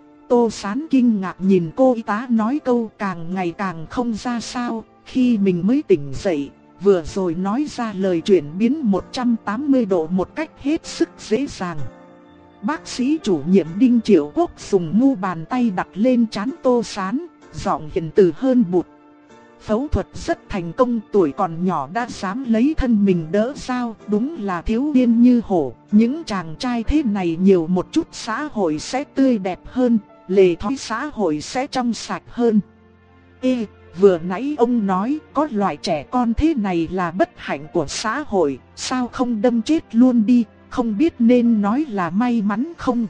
Tô Sán kinh ngạc nhìn cô y tá nói câu càng ngày càng không ra sao, khi mình mới tỉnh dậy, vừa rồi nói ra lời chuyển biến một trăm tám mươi độ một cách hết sức dễ dàng. Bác sĩ chủ nhiệm Đinh Triệu Quốc dùng mu bàn tay đặt lên trán Tô Sán, giọng hiền từ hơn bụt. Phẫu thuật rất thành công, tuổi còn nhỏ đã dám lấy thân mình đỡ sao, đúng là thiếu niên như hổ. Những chàng trai thế này nhiều một chút xã hội sẽ tươi đẹp hơn, lề thói xã hội sẽ trong sạch hơn. Ê, vừa nãy ông nói có loại trẻ con thế này là bất hạnh của xã hội, sao không đâm chết luôn đi, không biết nên nói là may mắn không?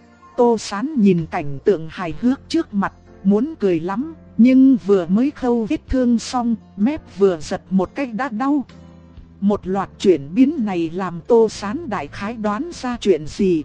Tô Sán nhìn cảnh tượng hài hước trước mặt, muốn cười lắm, nhưng vừa mới khâu vết thương xong, mép vừa giật một cái đã đau. Một loạt chuyển biến này làm Tô Sán đại khái đoán ra chuyện gì.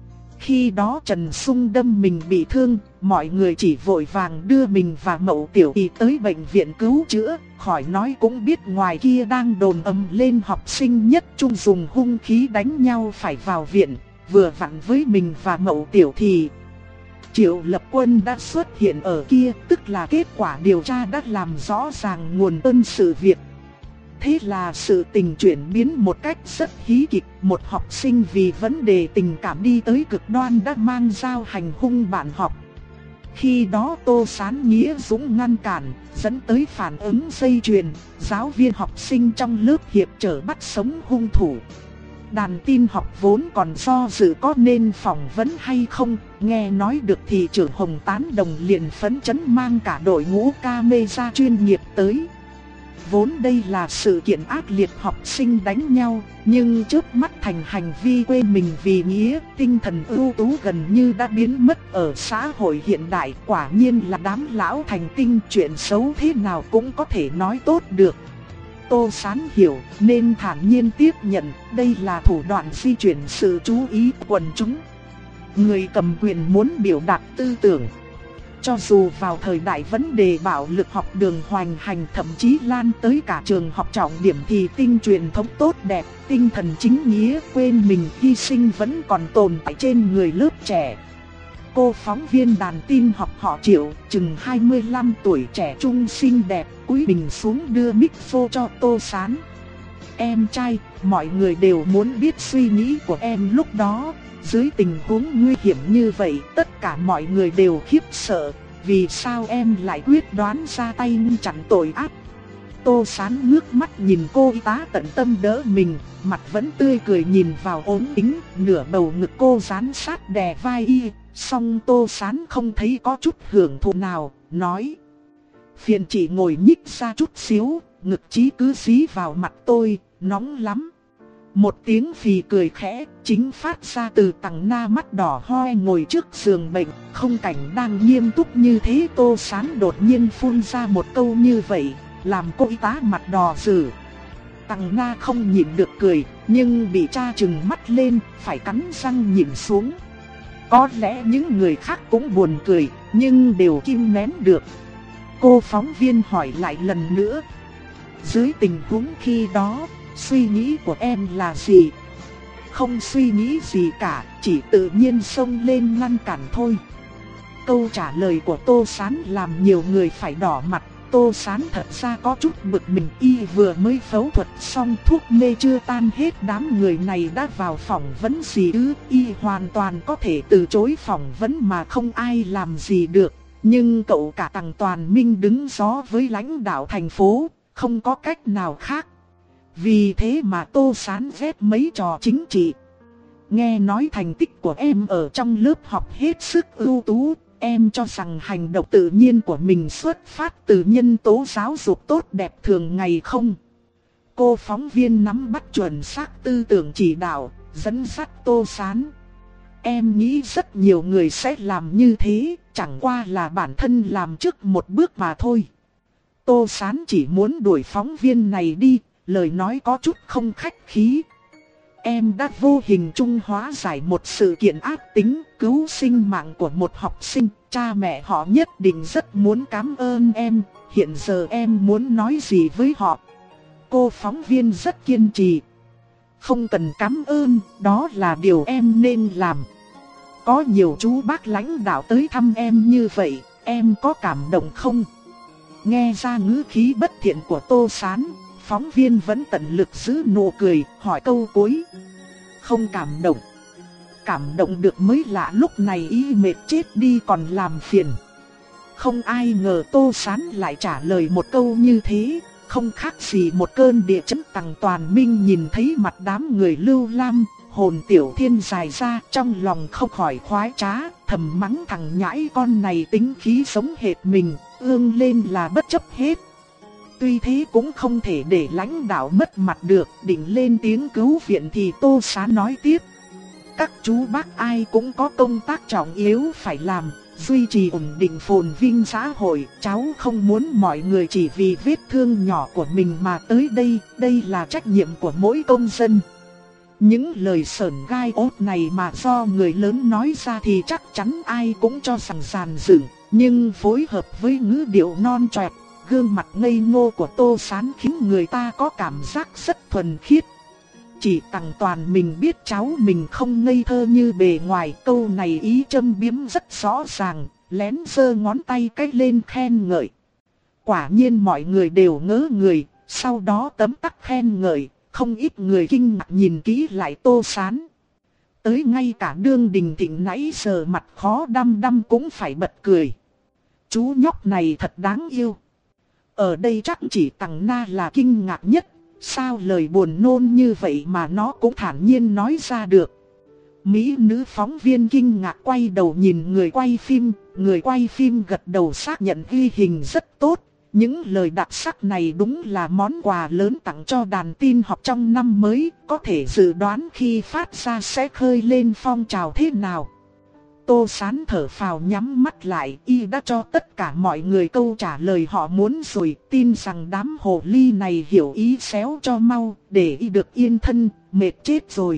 Khi đó Trần Sung đâm mình bị thương, mọi người chỉ vội vàng đưa mình và Mậu Tiểu Y tới bệnh viện cứu chữa, khỏi nói cũng biết ngoài kia đang đồn ầm lên học sinh nhất trung dùng hung khí đánh nhau phải vào viện, vừa vặn với mình và Mậu Tiểu thì Triệu Lập Quân đã xuất hiện ở kia, tức là kết quả điều tra đã làm rõ ràng nguồn ơn sự việc. Thế là sự tình chuyển biến một cách rất hí kịch, một học sinh vì vấn đề tình cảm đi tới cực đoan đã mang dao hành hung bạn học. Khi đó Tô Sán nghĩa dũng ngăn cản, dẫn tới phản ứng dây chuyền, giáo viên học sinh trong lớp hiệp trở bắt sống hung thủ. Đàn tin học vốn còn do dự có nên phỏng vấn hay không, nghe nói được thị trưởng Hồng tán đồng liền phấn chấn mang cả đội ngũ camera chuyên nghiệp tới. Vốn đây là sự kiện ác liệt học sinh đánh nhau, nhưng chớp mắt thành hành vi quên mình vì nghĩa, tinh thần ưu tú gần như đã biến mất ở xã hội hiện đại. Quả nhiên là đám lão thành tinh, chuyện xấu thế nào cũng có thể nói tốt được. Tô Sán hiểu nên thản nhiên tiếp nhận, đây là thủ đoạn di chuyển sự chú ý quần chúng. Người cầm quyền muốn biểu đạt tư tưởng. Cho dù vào thời đại vấn đề bạo lực học đường hoành hành, thậm chí lan tới cả trường học trọng điểm, thì tinh truyền thống tốt đẹp, tinh thần chính nghĩa quên mình hy sinh vẫn còn tồn tại trên người lớp trẻ. Cô phóng viên đàn tin học họ Triệu, chừng hai mươi lăm tuổi, trẻ trung xinh đẹp, cúi mình xuống đưa micro cho Tô Sán. Em trai, mọi người đều muốn biết suy nghĩ của em lúc đó. Dưới tình huống nguy hiểm như vậy, tất cả mọi người đều khiếp sợ. Vì sao em lại quyết đoán ra tay ngăn chặn tội ác? Tô Sán ngước mắt nhìn cô y tá tận tâm đỡ mình, mặt vẫn tươi cười nhìn vào ốm kính, nửa bầu ngực cô dán sát đè vai y. Song Tô Sán không thấy có chút hưởng thụ nào, nói: phiền chị ngồi nhích ra chút xíu, ngực chí cứ dí vào mặt tôi, nóng lắm. Một tiếng phì cười khẽ, chính phát ra từ Tằng Na mắt đỏ hoe ngồi trước giường bệnh. Không cảnh đang nghiêm túc như thế, Tô Sán đột nhiên phun ra một câu như vậy, làm cô y tá mặt đỏ rử. Tằng Na không nhịn được cười, nhưng bị cha trừng mắt lên, phải cắn răng nhìn xuống. Có lẽ những người khác cũng buồn cười, nhưng đều kìm nén được. Cô phóng viên hỏi lại lần nữa: Dưới tình huống khi đó, suy nghĩ của em là gì? Không suy nghĩ gì cả, chỉ tự nhiên xông lên ngăn cản thôi. Câu trả lời của Tô Sán làm nhiều người phải đỏ mặt. Tô Sán thật ra có chút bực mình, y vừa mới phẫu thuật xong, thuốc mê chưa tan hết, đám người này đã vào phỏng vấn gì ư? Y hoàn toàn có thể từ chối phỏng vấn mà không ai làm gì được. Nhưng cậu cả Tằng Toàn Minh đứng gió với lãnh đạo thành phố, không có cách nào khác. Vì thế mà Tô Sán ghét mấy trò chính trị. Nghe nói thành tích của em ở trong lớp học hết sức ưu tú. Em cho rằng hành động tự nhiên của mình xuất phát từ nhân tố giáo dục tốt đẹp thường ngày không? Cô phóng viên nắm bắt chuẩn xác tư tưởng chỉ đạo, dẫn dắt Tô Sán. Em nghĩ rất nhiều người sẽ làm như thế, chẳng qua là bản thân làm trước một bước mà thôi. Tô Sán chỉ muốn đuổi phóng viên này đi, lời nói có chút không khách khí. Em đã vô hình trung hóa giải một sự kiện ác tính, cứu sinh mạng của một học sinh. Cha mẹ họ nhất định rất muốn cảm ơn em, hiện giờ em muốn nói gì với họ? Cô phóng viên rất kiên trì. Không cần cảm ơn, đó là điều em nên làm. Có nhiều chú bác lãnh đạo tới thăm em như vậy, em có cảm động không? Nghe ra ngữ khí bất thiện của Tô Sán, phóng viên vẫn tận lực giữ nụ cười, hỏi câu cuối. Không cảm động. Cảm động được mới lạ, lúc này y mệt chết đi còn làm phiền. Không ai ngờ Tô Sán lại trả lời một câu như thế, không khác gì một cơn địa chấn. Tằng Toàn Minh nhìn thấy mặt đám người Lưu Lam, hồn Tiểu Thiên dài ra, trong lòng không khỏi khoái trá, thầm mắng thằng nhãi con này tính khí sống hệt mình, ương lên là bất chấp hết. Tuy thế cũng không thể để lãnh đạo mất mặt được, định lên tiếng cứu viện thì Tô Sán nói tiếp. Các chú bác ai cũng có công tác trọng yếu phải làm, duy trì ổn định phồn vinh xã hội. Cháu không muốn mọi người chỉ vì vết thương nhỏ của mình mà tới đây, đây là trách nhiệm của mỗi công dân. Những lời sởn gai ốt này mà do người lớn nói ra thì chắc chắn ai cũng cho rằng giàn dựng, nhưng phối hợp với ngữ điệu non choẹt, gương mặt ngây ngô của Tô Sán khiến người ta có cảm giác rất thuần khiết. Chỉ Tằng Toàn mình biết cháu mình không ngây thơ như bề ngoài, câu này ý châm biếm rất rõ ràng, lén giơ ngón tay cái lên khen ngợi. Quả nhiên mọi người đều ngớ người, sau đó tấm tắc khen ngợi, không ít người kinh ngạc nhìn kỹ lại Tô Sán. Tới ngay cả Đương Đình Thịnh nãy giờ mặt khó đăm đăm cũng phải bật cười. Chú nhóc này thật đáng yêu. Ở đây chắc chỉ Tằng Na là kinh ngạc nhất, sao lời buồn nôn như vậy mà nó cũng thản nhiên nói ra được. Mỹ nữ phóng viên kinh ngạc quay đầu nhìn người quay phim, người quay phim gật đầu xác nhận ghi hình rất tốt. Những lời đặc sắc này đúng là món quà lớn tặng cho đàn tin học trong năm mới, có thể dự đoán khi phát ra sẽ khơi lên phong trào thế nào. Tô Sán thở phào nhắm mắt lại, y đã cho tất cả mọi người câu trả lời họ muốn rồi, tin rằng đám hồ ly này hiểu ý xéo cho mau, để y được yên thân, mệt chết rồi.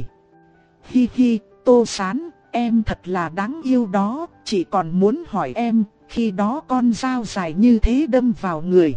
Hi hi, Tô Sán, em thật là đáng yêu đó, chỉ còn muốn hỏi em, khi đó con dao dài như thế đâm vào người.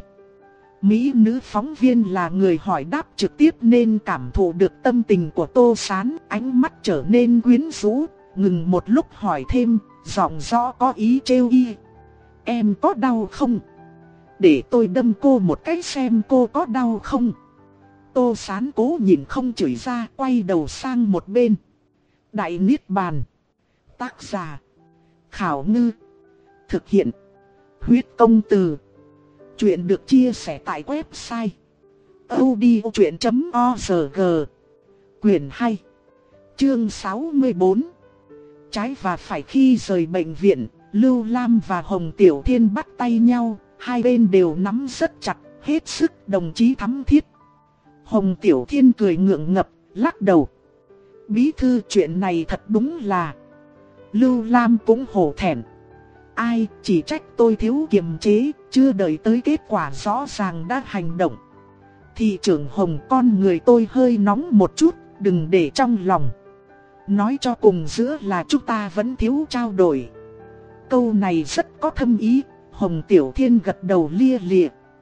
Mỹ nữ phóng viên là người hỏi đáp trực tiếp nên cảm thụ được tâm tình của Tô Sán, ánh mắt trở nên quyến rũ. Ngừng một lúc hỏi thêm, giọng rõ có ý trêu y. Em có đau không? Để tôi đâm cô một cái xem cô có đau không? Tô Sán cố nhìn không chửi ra, quay đầu sang một bên. Đại Niết Bàn. Tác giả Khảo Ngư. Thực hiện Huyết Công Từ. Chuyện được chia sẻ tại website audiochuyện chấm org. Quyền hai. Chương sáu mươi bốn. Trái và phải. Khi rời bệnh viện, Lưu Lam và Hồng Tiểu Thiên bắt tay nhau, hai bên đều nắm rất chặt, hết sức đồng chí thắm thiết. Hồng Tiểu Thiên cười ngượng ngập, lắc đầu. Bí thư, chuyện này thật đúng là... Lưu Lam cũng hổ thẹn. Ai, chỉ trách tôi thiếu kiềm chế, chưa đợi tới kết quả rõ ràng đã hành động. Thị trưởng Hồng, con người tôi hơi nóng một chút, đừng để trong lòng. Nói cho cùng giữa là chúng ta vẫn thiếu trao đổi. Câu này rất có thâm ý. Hồng Tiểu Thiên gật đầu lia lịa.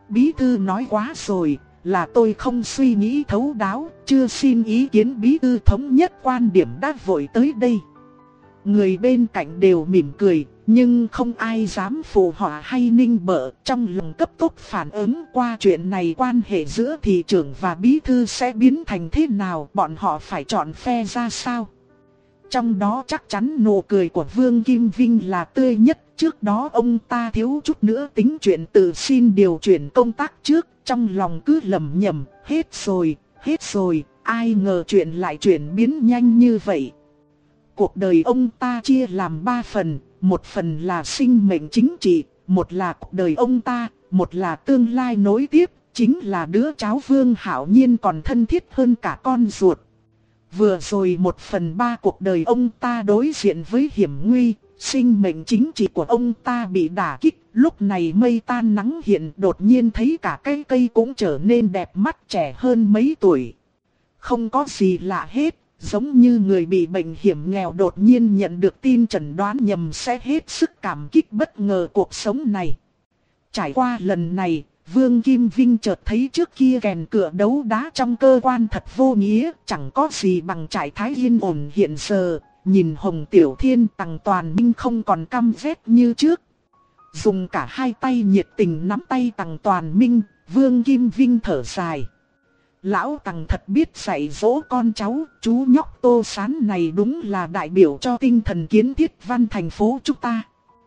Bí thư nói quá rồi, là tôi không suy nghĩ thấu đáo, chưa xin ý kiến bí thư thống nhất quan điểm đã vội tới đây. Người bên cạnh đều mỉm cười, nhưng không ai dám phụ họa hay ninh bợ, trong lòng cấp tốc phản ứng qua chuyện này quan hệ giữa thị trưởng và bí thư sẽ biến thành thế nào, bọn họ phải chọn phe ra sao. Trong đó chắc chắn nụ cười của Vương Kim Vinh là tươi nhất, trước đó ông ta thiếu chút nữa tính chuyện tự xin điều chuyển công tác trước, trong lòng cứ lầm nhầm, hết rồi, hết rồi, ai ngờ chuyện lại chuyển biến nhanh như vậy. Cuộc đời ông ta chia làm ba phần, một phần là sinh mệnh chính trị, một là cuộc đời ông ta, một là tương lai nối tiếp, chính là đứa cháu Vương Hạo Nhiên còn thân thiết hơn cả con ruột. Vừa rồi một phần ba cuộc đời ông ta đối diện với hiểm nguy, sinh mệnh chính trị của ông ta bị đả kích, lúc này mây tan nắng hiện đột nhiên thấy cả cây cây cũng trở nên đẹp mắt trẻ hơn mấy tuổi. Không có gì lạ hết, giống như người bị bệnh hiểm nghèo đột nhiên nhận được tin chẩn đoán nhầm sẽ hết sức cảm kích bất ngờ cuộc sống này. Trải qua lần này, Vương Kim Vinh chợt thấy trước kia kèn cửa đấu đá trong cơ quan thật vô nghĩa, chẳng có gì bằng trại Thái Yên ổn hiện giờ, nhìn Hồng Tiểu Thiên Tằng Toàn Minh không còn căm ghét như trước. Dùng cả hai tay nhiệt tình nắm tay Tằng Toàn Minh, Vương Kim Vinh thở dài. Lão Tằng thật biết dạy dỗ con cháu, chú nhóc Tô Sán này đúng là đại biểu cho tinh thần kiến thiết văn thành phố chúng ta.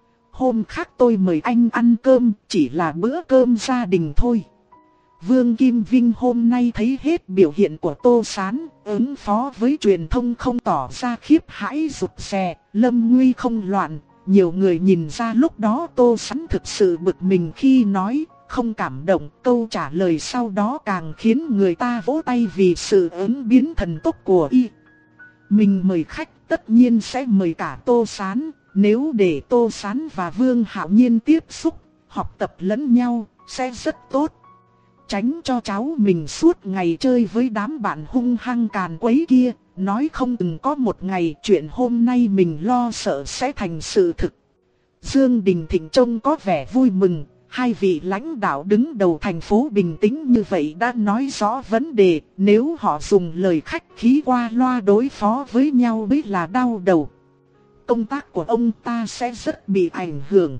Hôm khác tôi mời anh ăn cơm, chỉ là bữa cơm gia đình thôi. Vương Kim Vinh hôm nay thấy hết biểu hiện của Tô Sán, ứng phó với truyền thông không tỏ ra khiếp hãi rụt rè, lâm nguy không loạn. Nhiều người nhìn ra lúc đó Tô Sán thực sự bực mình khi nói, không cảm động. Câu trả lời sau đó càng khiến người ta vỗ tay vì sự ứng biến thần tốc của y. Mình mời khách tất nhiên sẽ mời cả Tô Sán. Nếu để Tô Sán và Vương Hạo Nhiên tiếp xúc, học tập lẫn nhau, sẽ rất tốt. Tránh cho cháu mình suốt ngày chơi với đám bạn hung hăng càn quấy kia, nói không từng có một ngày chuyện hôm nay mình lo sợ sẽ thành sự thực. Dương Đình Thịnh trông có vẻ vui mừng, hai vị lãnh đạo đứng đầu thành phố bình tĩnh như vậy đã nói rõ vấn đề, nếu họ dùng lời khách khí qua loa đối phó với nhau mới là đau đầu. Công tác của ông ta sẽ rất bị ảnh hưởng.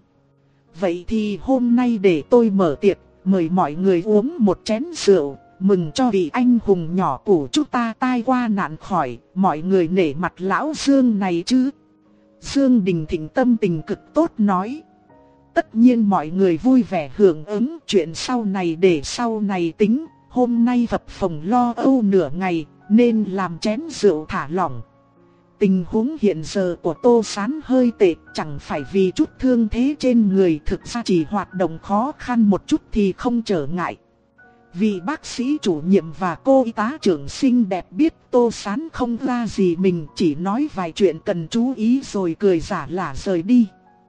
Vậy thì hôm nay để tôi mở tiệc, mời mọi người uống một chén rượu, mừng cho vị anh hùng nhỏ của chúng ta tai qua nạn khỏi, mọi người nể mặt lão Dương này chứ. Dương Đình Thịnh tâm tình cực tốt nói. Tất nhiên mọi người vui vẻ hưởng ứng, chuyện sau này để sau này tính, hôm nay phập phồng lo âu nửa ngày, nên làm chén rượu thả lỏng. Tình huống hiện giờ của Tô Sán hơi tệ, chẳng phải vì chút thương thế trên người, thực ra chỉ hoạt động khó khăn một chút thì không trở ngại. Vì bác sĩ chủ nhiệm và cô y tá trưởng xinh đẹp biết Tô Sán không ra gì mình, chỉ nói vài chuyện cần chú ý rồi cười giả lả rời đi.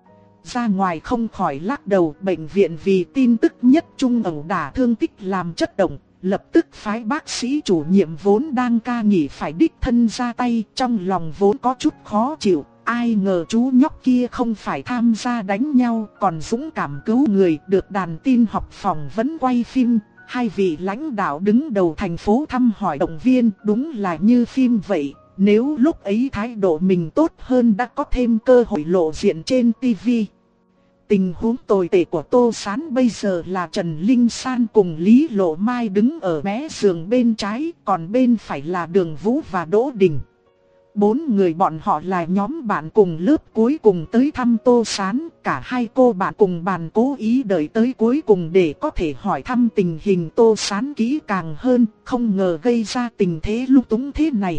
Ra ngoài không khỏi lắc đầu, bệnh viện vì tin tức nhất trung ẩu đả thương tích làm chất động. Lập tức phái bác sĩ chủ nhiệm vốn đang ca nghỉ phải đích thân ra tay, trong lòng vốn có chút khó chịu. Ai ngờ chú nhóc kia không phải tham gia đánh nhau, còn dũng cảm cứu người, được đàn tin học phòng vẫn quay phim. Hai vị lãnh đạo đứng đầu thành phố thăm hỏi động viên, đúng là như phim vậy. Nếu lúc ấy thái độ mình tốt hơn đã có thêm cơ hội lộ diện trên tivi. Tình huống tồi tệ của Tô Sán bây giờ là Trần Linh San cùng Lý Lộ Mai đứng ở mé giường bên trái, còn bên phải là Đường Vũ và Đỗ Đình. Bốn người bọn họ là nhóm bạn cùng lớp cuối cùng tới thăm Tô Sán, cả hai cô bạn cùng bàn cố ý đợi tới cuối cùng để có thể hỏi thăm tình hình Tô Sán kỹ càng hơn, không ngờ gây ra tình thế lung túng thế này.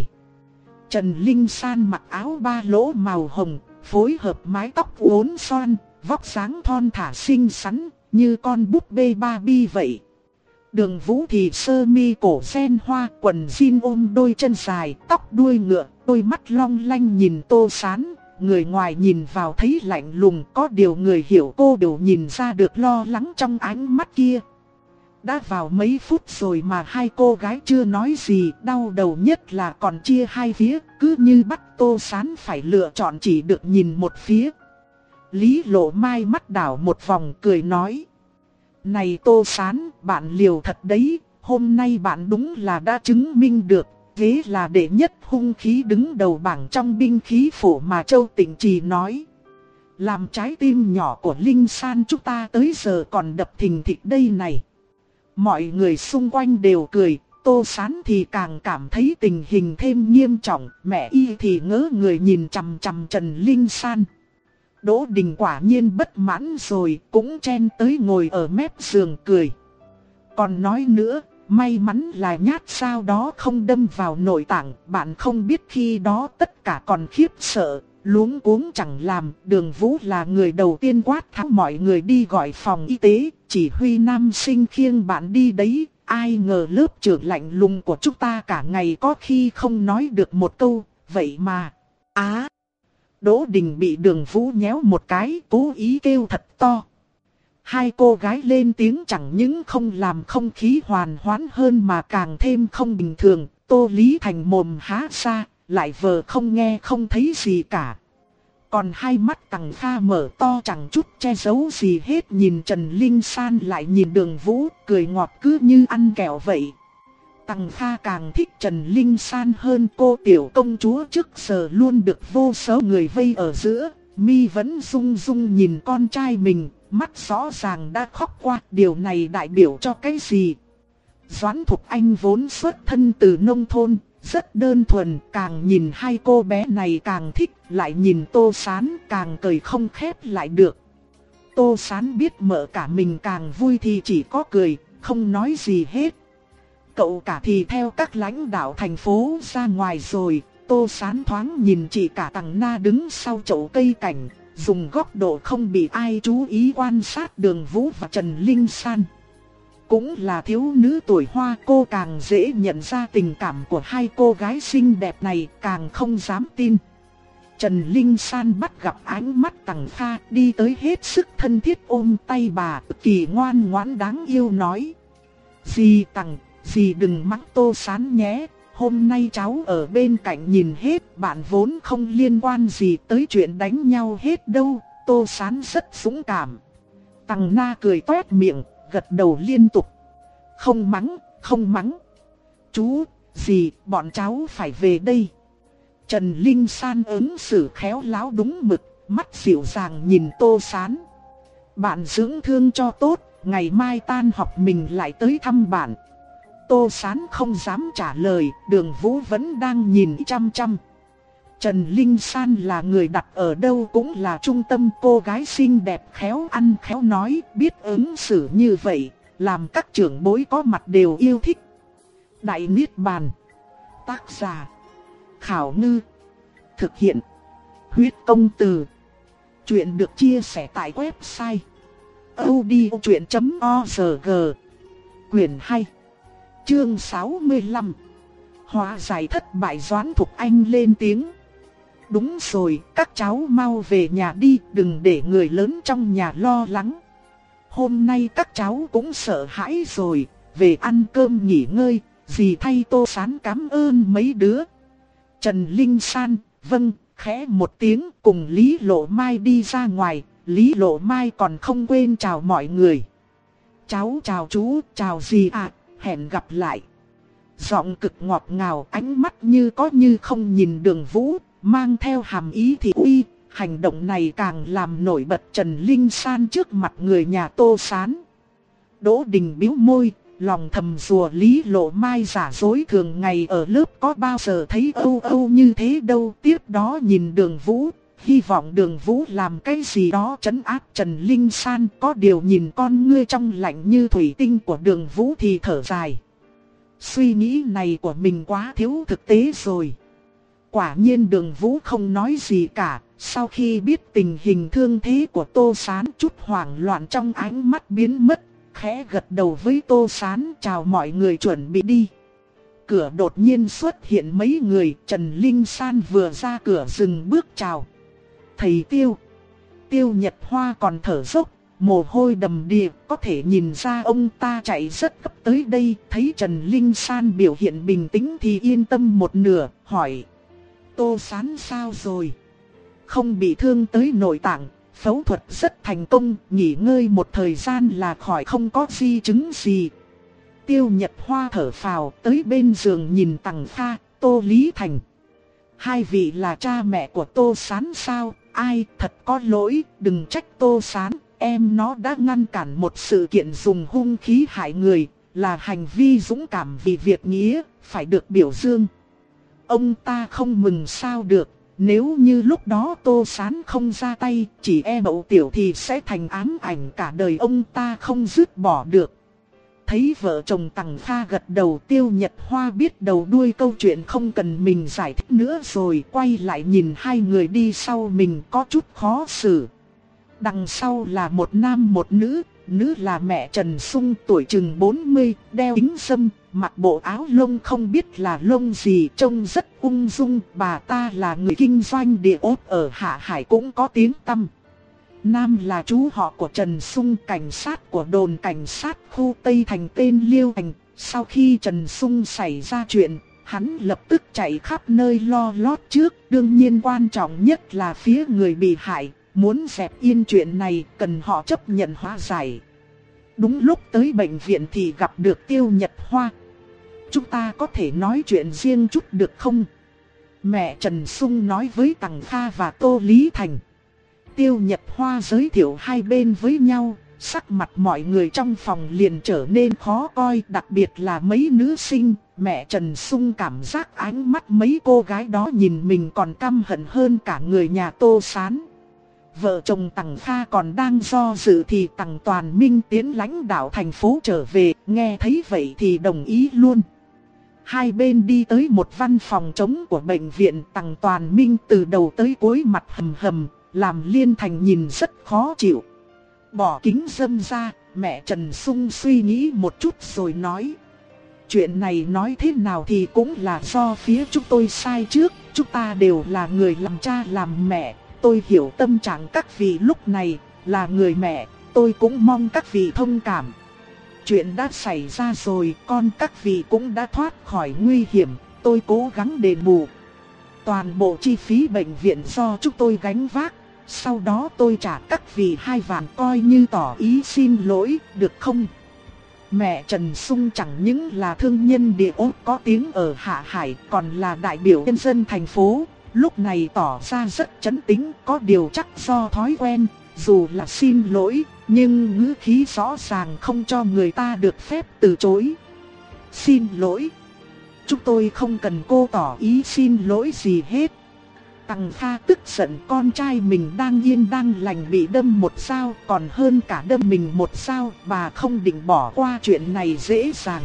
Trần Linh San mặc áo ba lỗ màu hồng, phối hợp mái tóc uốn xoăn, vóc dáng thon thả xinh xắn, như con búp bê Barbie vậy. Đường Vũ thì sơ mi cổ sen hoa, quần jean ôm đôi chân dài, tóc đuôi ngựa, đôi mắt long lanh nhìn Tô Sán. Người ngoài nhìn vào thấy lạnh lùng, có điều người hiểu cô đều nhìn ra được lo lắng trong ánh mắt kia. Đã vào mấy phút rồi mà hai cô gái chưa nói gì, đau đầu nhất là còn chia hai phía, cứ như bắt Tô Sán phải lựa chọn chỉ được nhìn một phía. Lý Lộ Mai mắt đảo một vòng cười nói. Này Tô Sán, bạn liều thật đấy, hôm nay bạn đúng là đã chứng minh được, ghế là đệ nhất hung khí đứng đầu bảng trong binh khí phổ mà Châu Tịnh Trì nói. Làm trái tim nhỏ của Linh San chúng ta tới giờ còn đập thình thịch đây này. Mọi người xung quanh đều cười, Tô Sán thì càng cảm thấy tình hình thêm nghiêm trọng, mẹ y thì ngỡ người nhìn chằm chằm Trần Linh San. Đỗ Đình quả nhiên bất mãn rồi, cũng chen tới ngồi ở mép giường cười. Còn nói nữa, may mắn là nhát sao đó không đâm vào nội tạng, bạn không biết khi đó tất cả còn khiếp sợ, luống cuống chẳng làm. Đường Vũ là người đầu tiên quát tháo mọi người đi gọi phòng y tế, chỉ huy nam sinh khiêng bạn đi đấy. Ai ngờ lớp trưởng lạnh lùng của chúng ta cả ngày có khi không nói được một câu, vậy mà. Á! À, Đỗ Đình bị Đường Vũ nhéo một cái, cố ý kêu thật to. Hai cô gái lên tiếng chẳng những không làm không khí hoàn hoãn hơn mà càng thêm không bình thường. Tô Lý Thành mồm há ra, lại vờ không nghe không thấy gì cả. Còn hai mắt Tằng Kha mở to chẳng chút che giấu gì hết, nhìn Trần Linh San lại nhìn Đường Vũ, cười ngọt cứ như ăn kẹo vậy. Tằng Kha càng thích Trần Linh San hơn, cô tiểu công chúa trước giờ luôn được vô số người vây ở giữa. Mi vẫn rung rung nhìn con trai mình, mắt rõ ràng đã khóc qua. Điều này đại biểu cho cái gì? Doãn Thục Anh vốn xuất thân từ nông thôn, rất đơn thuần, càng nhìn hai cô bé này càng thích, lại nhìn Tô Sán càng cười không khép lại được. Tô Sán biết mợ cả mình càng vui thì chỉ có cười, không nói gì hết. Cậu cả thì theo các lãnh đạo thành phố ra ngoài rồi. Tô Sán thoáng nhìn chị cả Tằng Na đứng sau chậu cây cảnh, dùng góc độ không bị ai chú ý quan sát Đường Vũ và Trần Linh San. Cũng là thiếu nữ tuổi hoa, cô càng dễ nhận ra tình cảm của hai cô gái xinh đẹp này, càng không dám tin. Trần Linh San bắt gặp ánh mắt Tằng Kha, đi tới hết sức thân thiết ôm tay bà, cực kỳ ngoan ngoãn đáng yêu nói. Dì Tằng, dì đừng mắng Tô Sán nhé, hôm nay cháu ở bên cạnh nhìn hết, bạn vốn không liên quan gì tới chuyện đánh nhau hết đâu. Tô Sán rất dũng cảm. Tằng Na cười toét miệng, gật đầu liên tục. Không mắng, không mắng. Chú, dì, bọn cháu phải về đây. Trần Linh San ứng xử khéo léo đúng mực, mắt dịu dàng nhìn Tô Sán. Bạn dưỡng thương cho tốt, ngày mai tan học mình lại tới thăm bạn. Tô Sán không dám trả lời, Đường Vũ vẫn đang nhìn chăm chăm. Trần Linh San là người đặt ở đâu cũng là trung tâm, cô gái xinh đẹp khéo ăn khéo nói, biết ứng xử như vậy, làm các trưởng bối có mặt đều yêu thích. Đại Niết Bàn. Tác giả Khảo Ngư. Thực hiện Huyết Công Từ. Chuyện được chia sẻ tại website audiochuyện chấm org. Quyền hai. Chương sáu mươi lăm. Hóa giải thất bại. Doãn Thục Anh lên tiếng. Đúng rồi, các cháu mau về nhà đi, đừng để người lớn trong nhà lo lắng. Hôm nay các cháu cũng sợ hãi rồi, về ăn cơm nghỉ ngơi, dì thay Tô Sán cảm ơn mấy đứa. Trần Linh San, vâng, khẽ một tiếng, cùng Lý Lộ Mai đi ra ngoài. Lý Lộ Mai còn không quên chào mọi người. Cháu chào chú, chào dì ạ, hẹn gặp lại. Giọng cực ngọt ngào, ánh mắt như có như không nhìn Đường Vũ, mang theo hàm ý thị uy. Hành động này càng làm nổi bật Trần Linh San trước mặt người nhà Tô Sán. Đỗ Đình bĩu môi, lòng thầm rủa Lý Lộ Mai giả dối thường ngày ở lớp có bao giờ thấy âu âu như thế đâu. Tiếp đó nhìn Đường Vũ, hy vọng Đường Vũ làm cái gì đó trấn áp Trần Linh San. Có điều nhìn con ngươi trong lạnh như thủy tinh của Đường Vũ thì thở dài. Suy nghĩ này của mình quá thiếu thực tế rồi. Quả nhiên Đường Vũ không nói gì cả. Sau khi biết tình hình thương thế của Tô Sán, chút hoảng loạn trong ánh mắt biến mất, khẽ gật đầu với Tô Sán chào mọi người chuẩn bị đi. Cửa đột nhiên xuất hiện mấy người, Trần Linh San vừa ra cửa dừng bước chào. Thầy Tiêu. Tiêu Nhật Hoa còn thở dốc, mồ hôi đầm đìa, có thể nhìn ra ông ta chạy rất gấp tới đây. Thấy Trần Linh San biểu hiện bình tĩnh thì yên tâm một nửa, hỏi. Tô Sán sao rồi? Không bị thương tới nội tạng, phẫu thuật rất thành công, nghỉ ngơi một thời gian là khỏi, không có di chứng gì. Tiêu Nhật Hoa thở phào, tới bên giường nhìn Tằng Kha, Tô Lý Thành. Hai vị là cha mẹ của Tô Sán sao? Ai, thật có lỗi, đừng trách Tô Sán, em nó đã ngăn cản một sự kiện dùng hung khí hại người, là hành vi dũng cảm vì việc nghĩa, phải được biểu dương. Ông ta không mừng sao được, nếu như lúc đó Tô Sán không ra tay, chỉ e Mậu Tiểu thì sẽ thành ám ảnh cả đời ông ta không dứt bỏ được. Thấy vợ chồng Tằng Kha gật đầu, Tiêu Nhật Hoa biết đầu đuôi câu chuyện không cần mình giải thích nữa rồi, quay lại nhìn hai người đi sau mình có chút khó xử. Đằng sau là một nam một nữ, nữ là mẹ Trần Sung tuổi chừng bốn mươi, đeo kính râm, mặc bộ áo lông không biết là lông gì, trông rất ung dung. Bà ta là người kinh doanh địa ốt ở Hạ Hải cũng có tiếng tăm. Nam là chú họ của Trần Sung, cảnh sát của đồn cảnh sát khu Tây Thành tên Liêu Thành. Sau khi Trần Sung xảy ra chuyện, hắn lập tức chạy khắp nơi lo lót trước. Đương nhiên quan trọng nhất là phía người bị hại, muốn dẹp yên chuyện này cần họ chấp nhận hóa giải. Đúng lúc tới bệnh viện thì gặp được Tiêu Nhật Hoa. Chúng ta có thể nói chuyện riêng chút được không? Mẹ Trần Sung nói với Tằng Kha và Tô Lý Thành. Tiêu Nhật Hoa giới thiệu hai bên với nhau, sắc mặt mọi người trong phòng liền trở nên khó coi, đặc biệt là mấy nữ sinh. Mẹ Trần Sung cảm giác ánh mắt mấy cô gái đó nhìn mình còn căm hận hơn cả người nhà Tô Sán. Vợ chồng Tằng Kha còn đang do dự thì Tằng Toàn Minh tiến lãnh đạo thành phố trở về, nghe thấy vậy thì đồng ý luôn. Hai bên đi tới một văn phòng trống của bệnh viện. Tằng Toàn Minh từ đầu tới cuối mặt hầm hầm, làm Liên Thành nhìn rất khó chịu. Bỏ kính râm ra, mẹ Trần Sung suy nghĩ một chút rồi nói. Chuyện này nói thế nào thì cũng là do phía chúng tôi sai trước, chúng ta đều là người làm cha làm mẹ. Tôi hiểu tâm trạng các vị lúc này, là người mẹ, tôi cũng mong các vị thông cảm. Chuyện đã xảy ra rồi, con các vị cũng đã thoát khỏi nguy hiểm, tôi cố gắng đền bù. Toàn bộ chi phí bệnh viện do chúng tôi gánh vác, sau đó tôi trả các vị hai vạn coi như tỏ ý xin lỗi, được không? Mẹ Trần Sung chẳng những là thương nhân địa ốt có tiếng ở Hạ Hải, còn là đại biểu nhân dân thành phố. Lúc này tỏ ra rất trấn tĩnh, có điều chắc do thói quen, dù là xin lỗi, nhưng ngữ khí rõ ràng không cho người ta được phép từ chối. Xin lỗi. Chúng tôi không cần cô tỏ ý xin lỗi gì hết. Tằng Kha tức giận, con trai mình đang yên đang lành bị đâm một dao, còn hơn cả đâm mình một dao, bà không định bỏ qua chuyện này dễ dàng.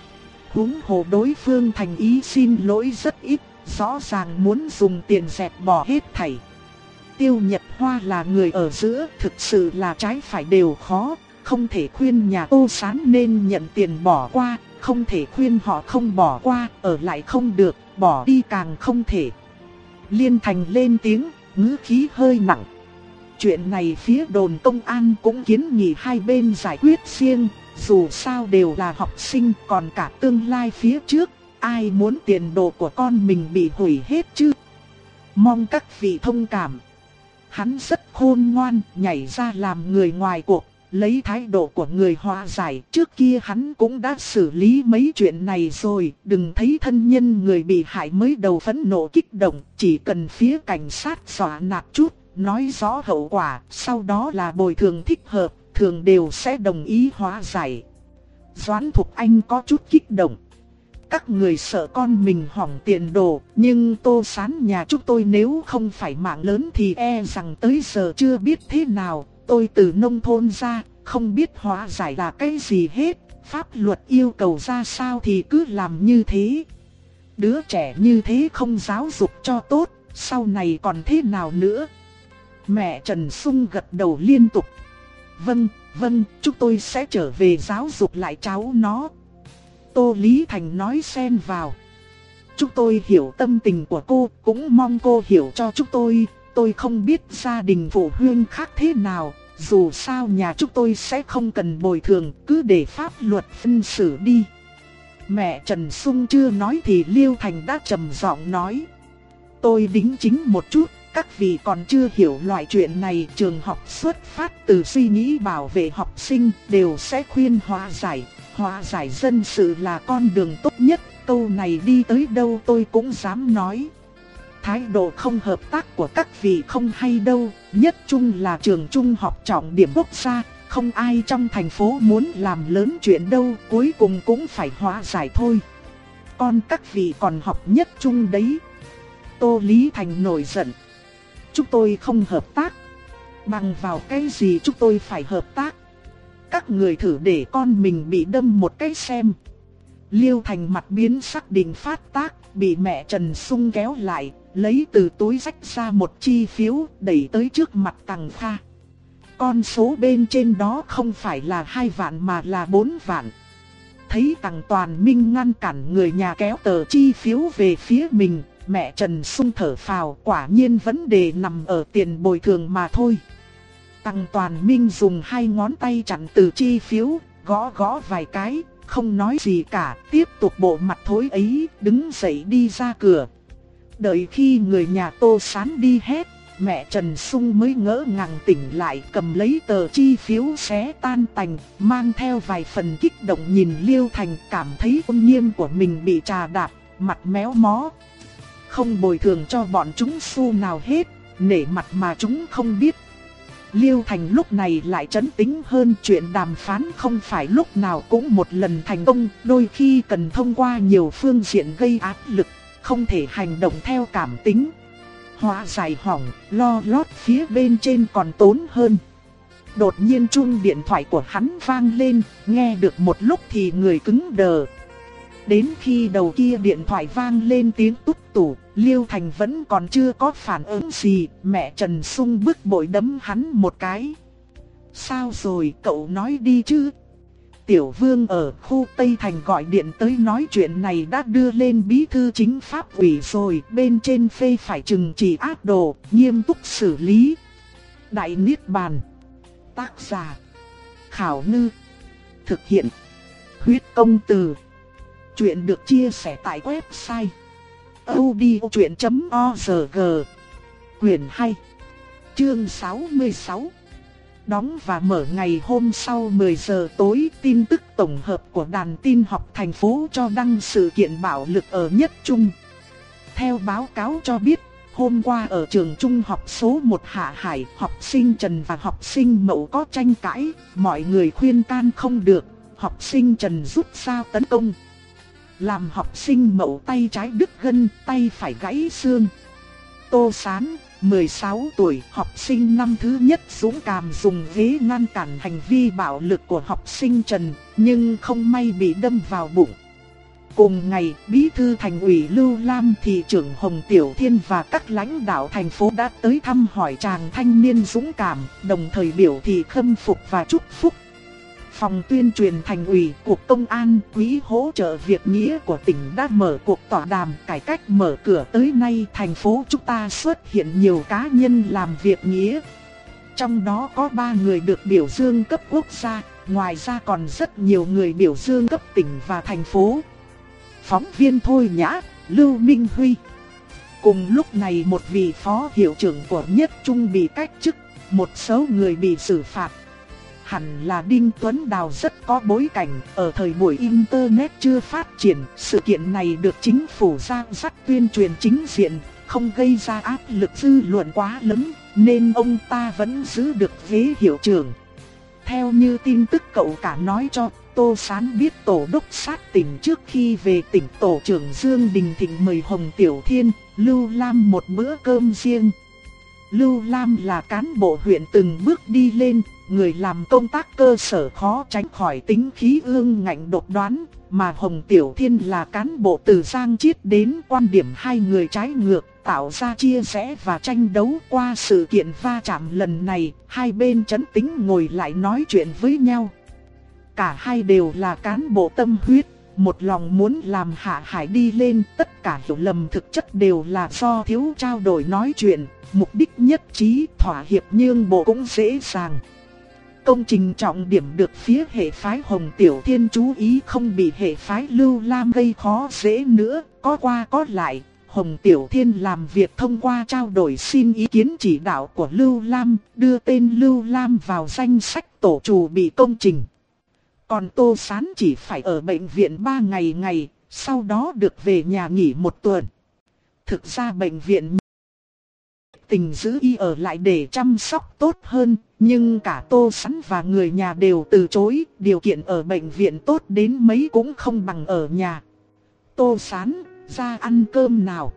Huống hồ đối phương thành ý xin lỗi rất ít, rõ ràng muốn dùng tiền dẹp bỏ hết thảy. Tiêu Nhật Hoa là người ở giữa, thực sự là trái phải đều khó, không thể khuyên nhà Tô Sán nên nhận tiền bỏ qua, không thể khuyên họ không bỏ qua, ở lại không được, bỏ đi càng không thể. Liên Thành lên tiếng, ngữ khí hơi nặng. Chuyện này phía đồn công an cũng kiến nghị hai bên giải quyết riêng, dù sao đều là học sinh, còn cả tương lai phía trước, ai muốn tiền đồ của con mình bị hủy hết chứ? Mong các vị thông cảm. Hắn rất khôn ngoan, nhảy ra làm người ngoài cuộc, lấy thái độ của người hòa giải. Trước kia hắn cũng đã xử lý mấy chuyện này rồi, đừng thấy thân nhân người bị hại mới đầu phẫn nộ kích động, chỉ cần phía cảnh sát dọa nạt chút, nói rõ hậu quả, sau đó là bồi thường thích hợp, thường đều sẽ đồng ý hòa giải. Doãn Thục Anh có chút kích động. Các người sợ con mình hỏng tiền đồ, nhưng Tô Sán nhà chúng tôi nếu không phải mạng lớn thì e rằng tới giờ chưa biết thế nào. Tôi từ nông thôn ra, không biết hóa giải là cái gì hết, pháp luật yêu cầu ra sao thì cứ làm như thế. Đứa trẻ như thế không giáo dục cho tốt, sau này còn thế nào nữa? Mẹ Trần Sung gật đầu liên tục. Vâng, vâng, chúng tôi sẽ trở về giáo dục lại cháu nó. Tô Lý Thành nói xen vào. Chúng tôi hiểu tâm tình của cô, cũng mong cô hiểu cho chúng tôi. Tôi không biết gia đình phụ huynh khác thế nào, dù sao nhà chúng tôi sẽ không cần bồi thường, cứ để pháp luật phân xử đi. Mẹ Trần Sung chưa nói thì Liêu Thành đã trầm giọng nói. Tôi đính chính một chút, các vị còn chưa hiểu loại chuyện này. Trường học xuất phát từ suy nghĩ bảo vệ học sinh, đều sẽ khuyên hòa giải. Hòa giải dân sự là con đường tốt nhất, câu này đi tới đâu tôi cũng dám nói. Thái độ không hợp tác của các vị không hay đâu, nhất trung là trường trung học trọng điểm quốc gia, không ai trong thành phố muốn làm lớn chuyện đâu, cuối cùng cũng phải hòa giải thôi. Còn các vị còn học nhất trung đấy. Tô Lý Thành nổi giận. Chúng tôi không hợp tác. Bằng vào cái gì chúng tôi phải hợp tác? Các người thử để con mình bị đâm một cái xem. Liêu Thành mặt biến sắc định phát tác, bị mẹ Trần Sung kéo lại, lấy từ túi rách ra một chi phiếu, đẩy tới trước mặt Tằng Kha. Con số bên trên đó không phải là hai vạn mà là bốn vạn. Thấy Tằng Toàn Minh ngăn cản người nhà kéo tờ chi phiếu về phía mình, mẹ Trần Sung thở phào, quả nhiên vấn đề nằm ở tiền bồi thường mà thôi. Tằng Toàn Minh dùng hai ngón tay chặn từ chi phiếu, gõ gõ vài cái, không nói gì cả, tiếp tục bộ mặt thối ấy, đứng dậy đi ra cửa. Đợi khi người nhà Tô Sán đi hết, mẹ Trần Sung mới ngỡ ngàng tỉnh lại, cầm lấy tờ chi phiếu xé tan tành, mang theo vài phần kích động nhìn Liêu Thành, cảm thấy tôn nghiêm của mình bị trà đạp, mặt méo mó. Không bồi thường cho bọn chúng xu nào hết, nể mặt mà chúng không biết. Liêu Thành lúc này lại trấn tĩnh hơn, chuyện đàm phán không phải lúc nào cũng một lần thành công, đôi khi cần thông qua nhiều phương diện gây áp lực, không thể hành động theo cảm tính. Hóa giải hỏng, lo lót phía bên trên còn tốn hơn. Đột nhiên chuông điện thoại của hắn vang lên, nghe được một lúc thì người cứng đờ. Đến khi đầu kia điện thoại vang lên tiếng tút tủ, Liêu Thành vẫn còn chưa có phản ứng gì, mẹ Trần Sung bức bội đấm hắn một cái. Sao rồi, cậu nói đi chứ? Tiểu Vương ở khu Tây Thành gọi điện tới nói chuyện này đã đưa lên bí thư chính pháp ủy rồi, bên trên phê phải trừng trị ác đồ, nghiêm túc xử lý. Đại Niết Bàn. Tác giả: Khảo Ngư. Thực hiện: Huyết Công Từ. Chuyện được chia sẻ tại website audiochuyện chấm org. Quyền hai, chương sáu mươi sáu. Đóng và mở ngày hôm sau mười giờ tối, tin tức tổng hợp của đàn tin học thành phố cho đăng sự kiện bạo lực ở Nhất Trung. Theo báo cáo cho biết, hôm qua ở trường trung học số một Hạ Hải, học sinh Trần và học sinh Mậu có tranh cãi, mọi người khuyên can không được, học sinh Trần rút dao tấn công. Làm học sinh Mậu tay trái đứt gân, tay phải gãy xương. Tô Sán, mười sáu tuổi, học sinh năm thứ nhất dũng cảm dùng ghế ngăn cản hành vi bạo lực của học sinh Trần, nhưng không may bị đâm vào bụng. Cùng ngày, Bí thư Thành ủy Lưu Lam, thị trưởng Hồng Tiểu Thiên và các lãnh đạo thành phố đã tới thăm hỏi chàng thanh niên dũng cảm, đồng thời biểu thị khâm phục và chúc phúc. Phòng tuyên truyền Thành ủy, Cục Công an, Quỹ hỗ trợ việc nghĩa của tỉnh đã mở cuộc tọa đàm cải cách mở cửa tới nay thành phố chúng ta xuất hiện nhiều cá nhân làm việc nghĩa. Trong đó có ba người được biểu dương cấp quốc gia, ngoài ra còn rất nhiều người biểu dương cấp tỉnh và thành phố. Phóng viên Thôi Nhã, Lưu Minh Huy. Cùng lúc này một vị phó hiệu trưởng của Nhất Trung bị cách chức, một số người bị xử phạt. Hẳn là Đinh Tuấn Đào rất có bối cảnh, ở thời buổi Internet chưa phát triển, sự kiện này được chính phủ giang dắt tuyên truyền chính diện, không gây ra áp lực dư luận quá lớn, nên ông ta vẫn giữ được ghế hiệu trưởng. Theo như tin tức cậu cả nói cho, Tô Sán biết tổ đốc sát tỉnh trước khi về tỉnh tổ trưởng Dương Đình Thịnh mời Hồng Tiểu Thiên, Lưu Lam một bữa cơm riêng. Lưu Lam là cán bộ huyện từng bước đi lên, người làm công tác cơ sở khó tránh khỏi tính khí ương ngạnh độc đoán, mà Hồng Tiểu Thiên là cán bộ từ Giang Chiết đến, quan điểm hai người trái ngược, tạo ra chia rẽ và tranh đấu. Qua sự kiện va chạm lần này, hai bên trấn tĩnh ngồi lại nói chuyện với nhau. Cả hai đều là cán bộ tâm huyết, một lòng muốn làm Hạ Hải đi lên, tất cả hiểu lầm thực chất đều là do thiếu trao đổi nói chuyện, mục đích nhất trí, thỏa hiệp nhượng bộ cũng dễ dàng. Công trình trọng điểm được phía hệ phái Hồng Tiểu Thiên chú ý không bị hệ phái Lưu Lam gây khó dễ nữa, có qua có lại, Hồng Tiểu Thiên làm việc thông qua trao đổi xin ý kiến chỉ đạo của Lưu Lam, đưa tên Lưu Lam vào danh sách tổ chủ bị công trình. Còn Tô Sán chỉ phải ở bệnh viện ba ngày ngày, sau đó được về nhà nghỉ một tuần. Thực ra bệnh viện tình giữ y ở lại để chăm sóc tốt hơn, nhưng cả Tô Sán và người nhà đều từ chối, điều kiện ở bệnh viện tốt đến mấy cũng không bằng ở nhà. Tô Sán, ra ăn cơm nào.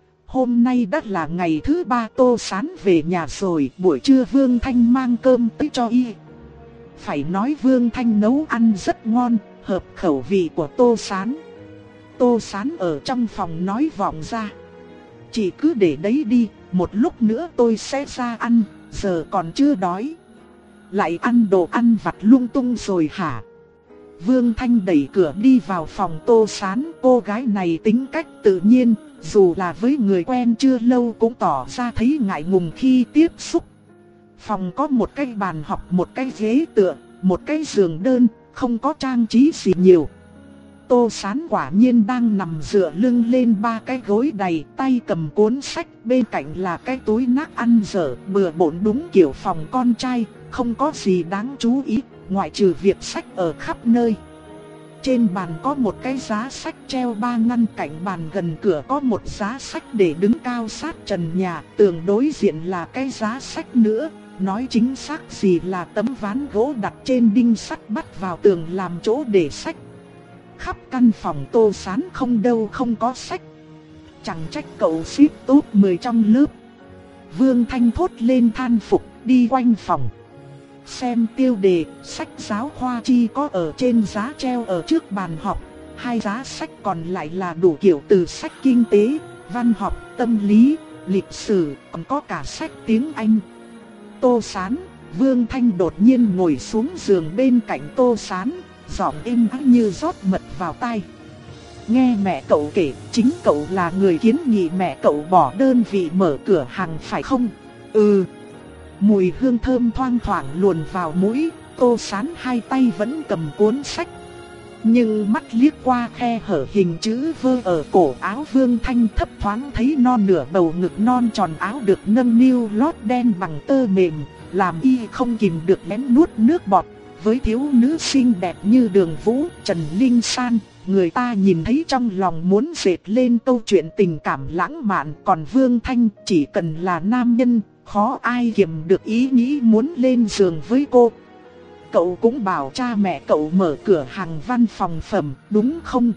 Hôm nay đã là ngày thứ ba Tô Sán về nhà rồi, buổi trưa Vương Thanh mang cơm tới cho y. Phải nói Vương Thanh nấu ăn rất ngon, hợp khẩu vị của Tô Sán. Tô Sán ở trong phòng nói vọng ra: "Chị cứ để đấy đi, một lúc nữa tôi sẽ ra ăn, giờ còn chưa đói." Lại ăn đồ ăn vặt lung tung rồi hả? Vương Thanh đẩy cửa đi vào phòng Tô Sán. Cô gái này tính cách tự nhiên, dù là với người quen chưa lâu cũng tỏ ra thấy ngại ngùng khi tiếp xúc. Phòng có một cái bàn học, một cái ghế tựa, một cái giường đơn, không có trang trí gì nhiều. Tô Sán quả nhiên đang nằm dựa lưng lên ba cái gối đầy, tay cầm cuốn sách, bên cạnh là cái túi nát ăn dở, bừa bộn đúng kiểu phòng con trai, không có gì đáng chú ý, ngoại trừ việc sách ở khắp nơi. Trên bàn có một cái giá sách treo ba ngăn, cạnh bàn gần cửa có một giá sách để đứng cao sát trần nhà, tường đối diện là cái giá sách nữa, nói chính xác gì là tấm ván gỗ đặt trên đinh sắt bắt vào tường làm chỗ để sách. Khắp căn phòng Tô Sán không đâu không có sách. Chẳng trách cậu xếp top mười trong lớp. Vương Thanh thốt lên than phục, đi quanh phòng. Xem tiêu đề, sách giáo khoa chi có ở trên giá treo ở trước bàn học. Hai giá sách còn lại là đủ kiểu từ sách kinh tế, văn học, tâm lý, lịch sử, còn có cả sách tiếng Anh. Tô Sán, Vương Thanh đột nhiên ngồi xuống giường bên cạnh Tô Sán, giọng êm ái như rót mật vào tai. Nghe mẹ cậu kể, chính cậu là người kiến nghị mẹ cậu bỏ đơn vị mở cửa hàng phải không? Ừ. Mùi hương thơm thoang thoảng luồn vào mũi, Tô Sán hai tay vẫn cầm cuốn sách. Nhưng mắt liếc qua khe hở hình chữ V ở cổ áo Vương Thanh, thấp thoáng thấy non nửa bầu ngực non tròn áo được nâng niu lót đen bằng tơ mềm, làm y không kìm được lén nuốt nước bọt. Với thiếu nữ xinh đẹp như Đường Vũ, Trần Linh San, người ta nhìn thấy trong lòng muốn dệt lên câu chuyện tình cảm lãng mạn. Còn Vương Thanh chỉ cần là nam nhân, khó ai kiềm được ý nghĩ muốn lên giường với cô. Cậu cũng bảo cha mẹ cậu mở cửa hàng văn phòng phẩm, đúng không?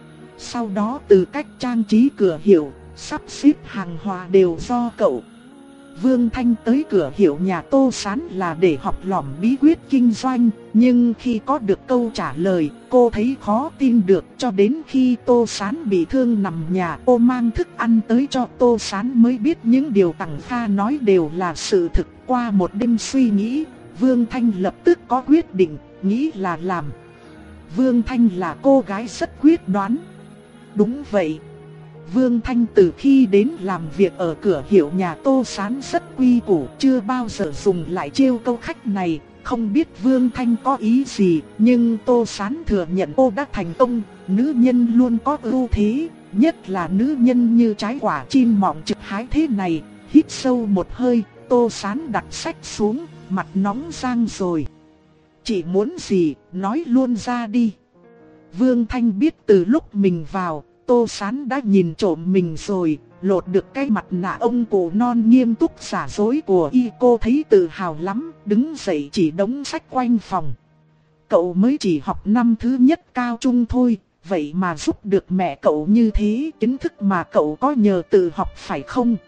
Sau đó từ cách trang trí cửa hiệu, sắp xếp hàng hóa đều do cậu. Vương Thanh tới cửa hiệu nhà Tô Sán là để học lỏm bí quyết kinh doanh, nhưng khi có được câu trả lời, cô thấy khó tin được. Cho đến khi Tô Sán bị thương nằm nhà, cô mang thức ăn tới cho Tô Sán mới biết những điều Tằng Kha nói đều là sự thực. Qua một đêm suy nghĩ, Vương Thanh lập tức có quyết định, nghĩ là làm. Vương Thanh là cô gái rất quyết đoán. Đúng vậy. Vương Thanh từ khi đến làm việc ở cửa hiệu nhà Tô Sán rất quy củ, chưa bao giờ dùng lại chiêu câu khách này. Không biết Vương Thanh có ý gì, nhưng Tô Sán thừa nhận cô đã thành công. Nữ nhân luôn có ưu thế, nhất là nữ nhân như trái quả chim mọng trực hái thế này. Hít sâu một hơi, Tô Sán đặt sách xuống, mặt nóng rang rồi. Chị muốn gì, nói luôn ra đi. Vương Thanh biết từ lúc mình vào, Tô Sán đã nhìn trộm mình rồi, lột được cái mặt nạ ông cụ non nghiêm túc giả dối của y. Cô thấy tự hào lắm, đứng dậy chỉ đống sách quanh phòng. Cậu mới chỉ học năm thứ nhất cao trung thôi, vậy mà giúp được mẹ cậu như thế, kiến thức mà cậu có nhờ tự học phải không?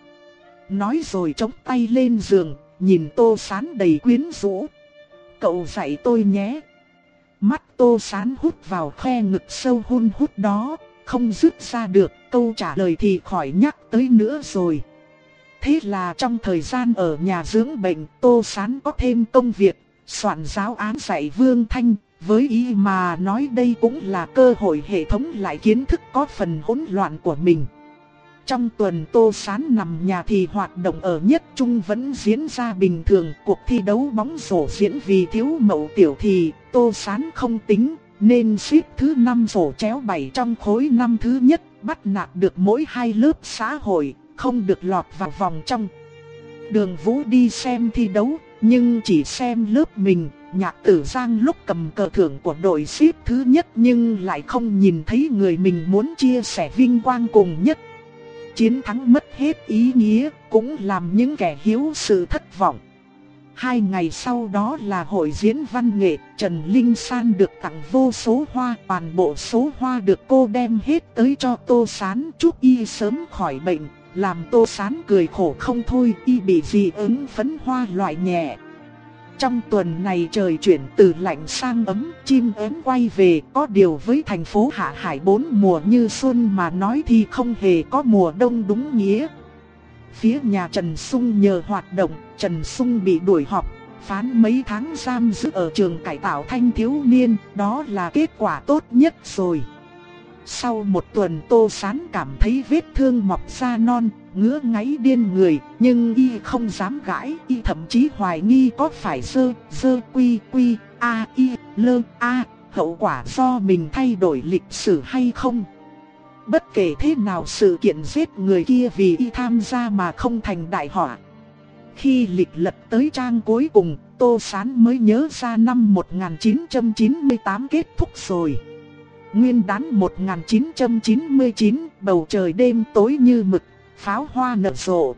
Nói rồi chống tay lên giường, nhìn Tô Sán đầy quyến rũ. Cậu dạy tôi nhé. Mắt Tô Sán hút vào khe ngực sâu hun hút đó, không dứt ra được, câu trả lời thì khỏi nhắc tới nữa rồi. Thế là trong thời gian ở nhà dưỡng bệnh, Tô Sán có thêm công việc, soạn giáo án dạy Vương Thanh. Với ý mà nói đây cũng là cơ hội hệ thống lại kiến thức có phần hỗn loạn của mình. Trong tuần Tô Sán nằm nhà thì hoạt động ở Nhất Trung vẫn diễn ra bình thường. Cuộc thi đấu bóng rổ diễn vì thiếu mẫu tiểu thì Tô Sán không tính, nên xếp thứ năm rổ chéo bảy trong khối năm thứ nhất. bắt nạt được mỗi hai lớp xã hội, không được lọt vào vòng trong. Đường Vũ đi xem thi đấu, nhưng chỉ xem lớp mình. Nhạc Tử Giang lúc cầm cờ thưởng của đội xếp thứ nhất nhưng lại không nhìn thấy người mình muốn chia sẻ vinh quang cùng nhất. Chiến thắng mất hết ý nghĩa, cũng làm những kẻ hiếu sự thất vọng. Hai ngày sau đó là hội diễn văn nghệ, Trần Linh San được tặng vô số hoa, toàn bộ số hoa được cô đem hết tới cho Tô Sán chúc y sớm khỏi bệnh, làm Tô Sán cười khổ không thôi, y bị dị ứng phấn hoa loại nhẹ. Trong tuần này trời chuyển từ lạnh sang ấm, chim én quay về, có điều với thành phố Hạ Hải bốn mùa như xuân mà nói thì không hề có mùa đông đúng nghĩa. Phía nhà Trần Sung nhờ hoạt động, Trần Sung bị đuổi học, phán mấy tháng giam giữ ở trường cải tạo thanh thiếu niên, đó là kết quả tốt nhất rồi. Sau một tuần Tô Sán cảm thấy vết thương mọc ra non, ngứa ngáy điên người, nhưng y không dám gãi, y thậm chí hoài nghi có phải dơ, dơ quy quy, a y, lơ a, hậu quả do mình thay đổi lịch sử hay không. Bất kể thế nào sự kiện giết người kia vì y tham gia mà không thành đại họa. Khi lịch lật tới trang cuối cùng, Tô Sán mới nhớ ra năm một nghìn chín trăm chín mươi tám kết thúc rồi. Nguyên đán một nghìn chín trăm chín mươi chín, bầu trời đêm tối như mực, pháo hoa nở rộ.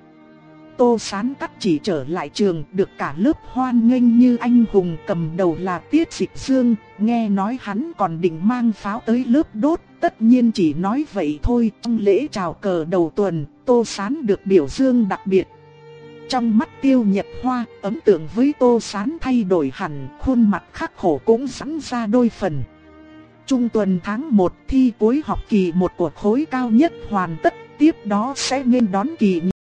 Tô Sán cắt chỉ trở lại trường, được cả lớp hoan nghênh như anh hùng, cầm đầu là Tiết Dịch Dương, nghe nói hắn còn định mang pháo tới lớp đốt, tất nhiên chỉ nói vậy thôi. Trong lễ chào cờ đầu tuần, Tô Sán được biểu dương đặc biệt. Trong mắt Tiêu Nhật Hoa, ấn tượng với Tô Sán thay đổi hẳn, khuôn mặt khắc khổ cũng sẵn ra đôi phần. Trung tuần tháng một, thi cuối học kỳ một của khối cao nhất hoàn tất, tiếp đó sẽ nghênh đón kỳ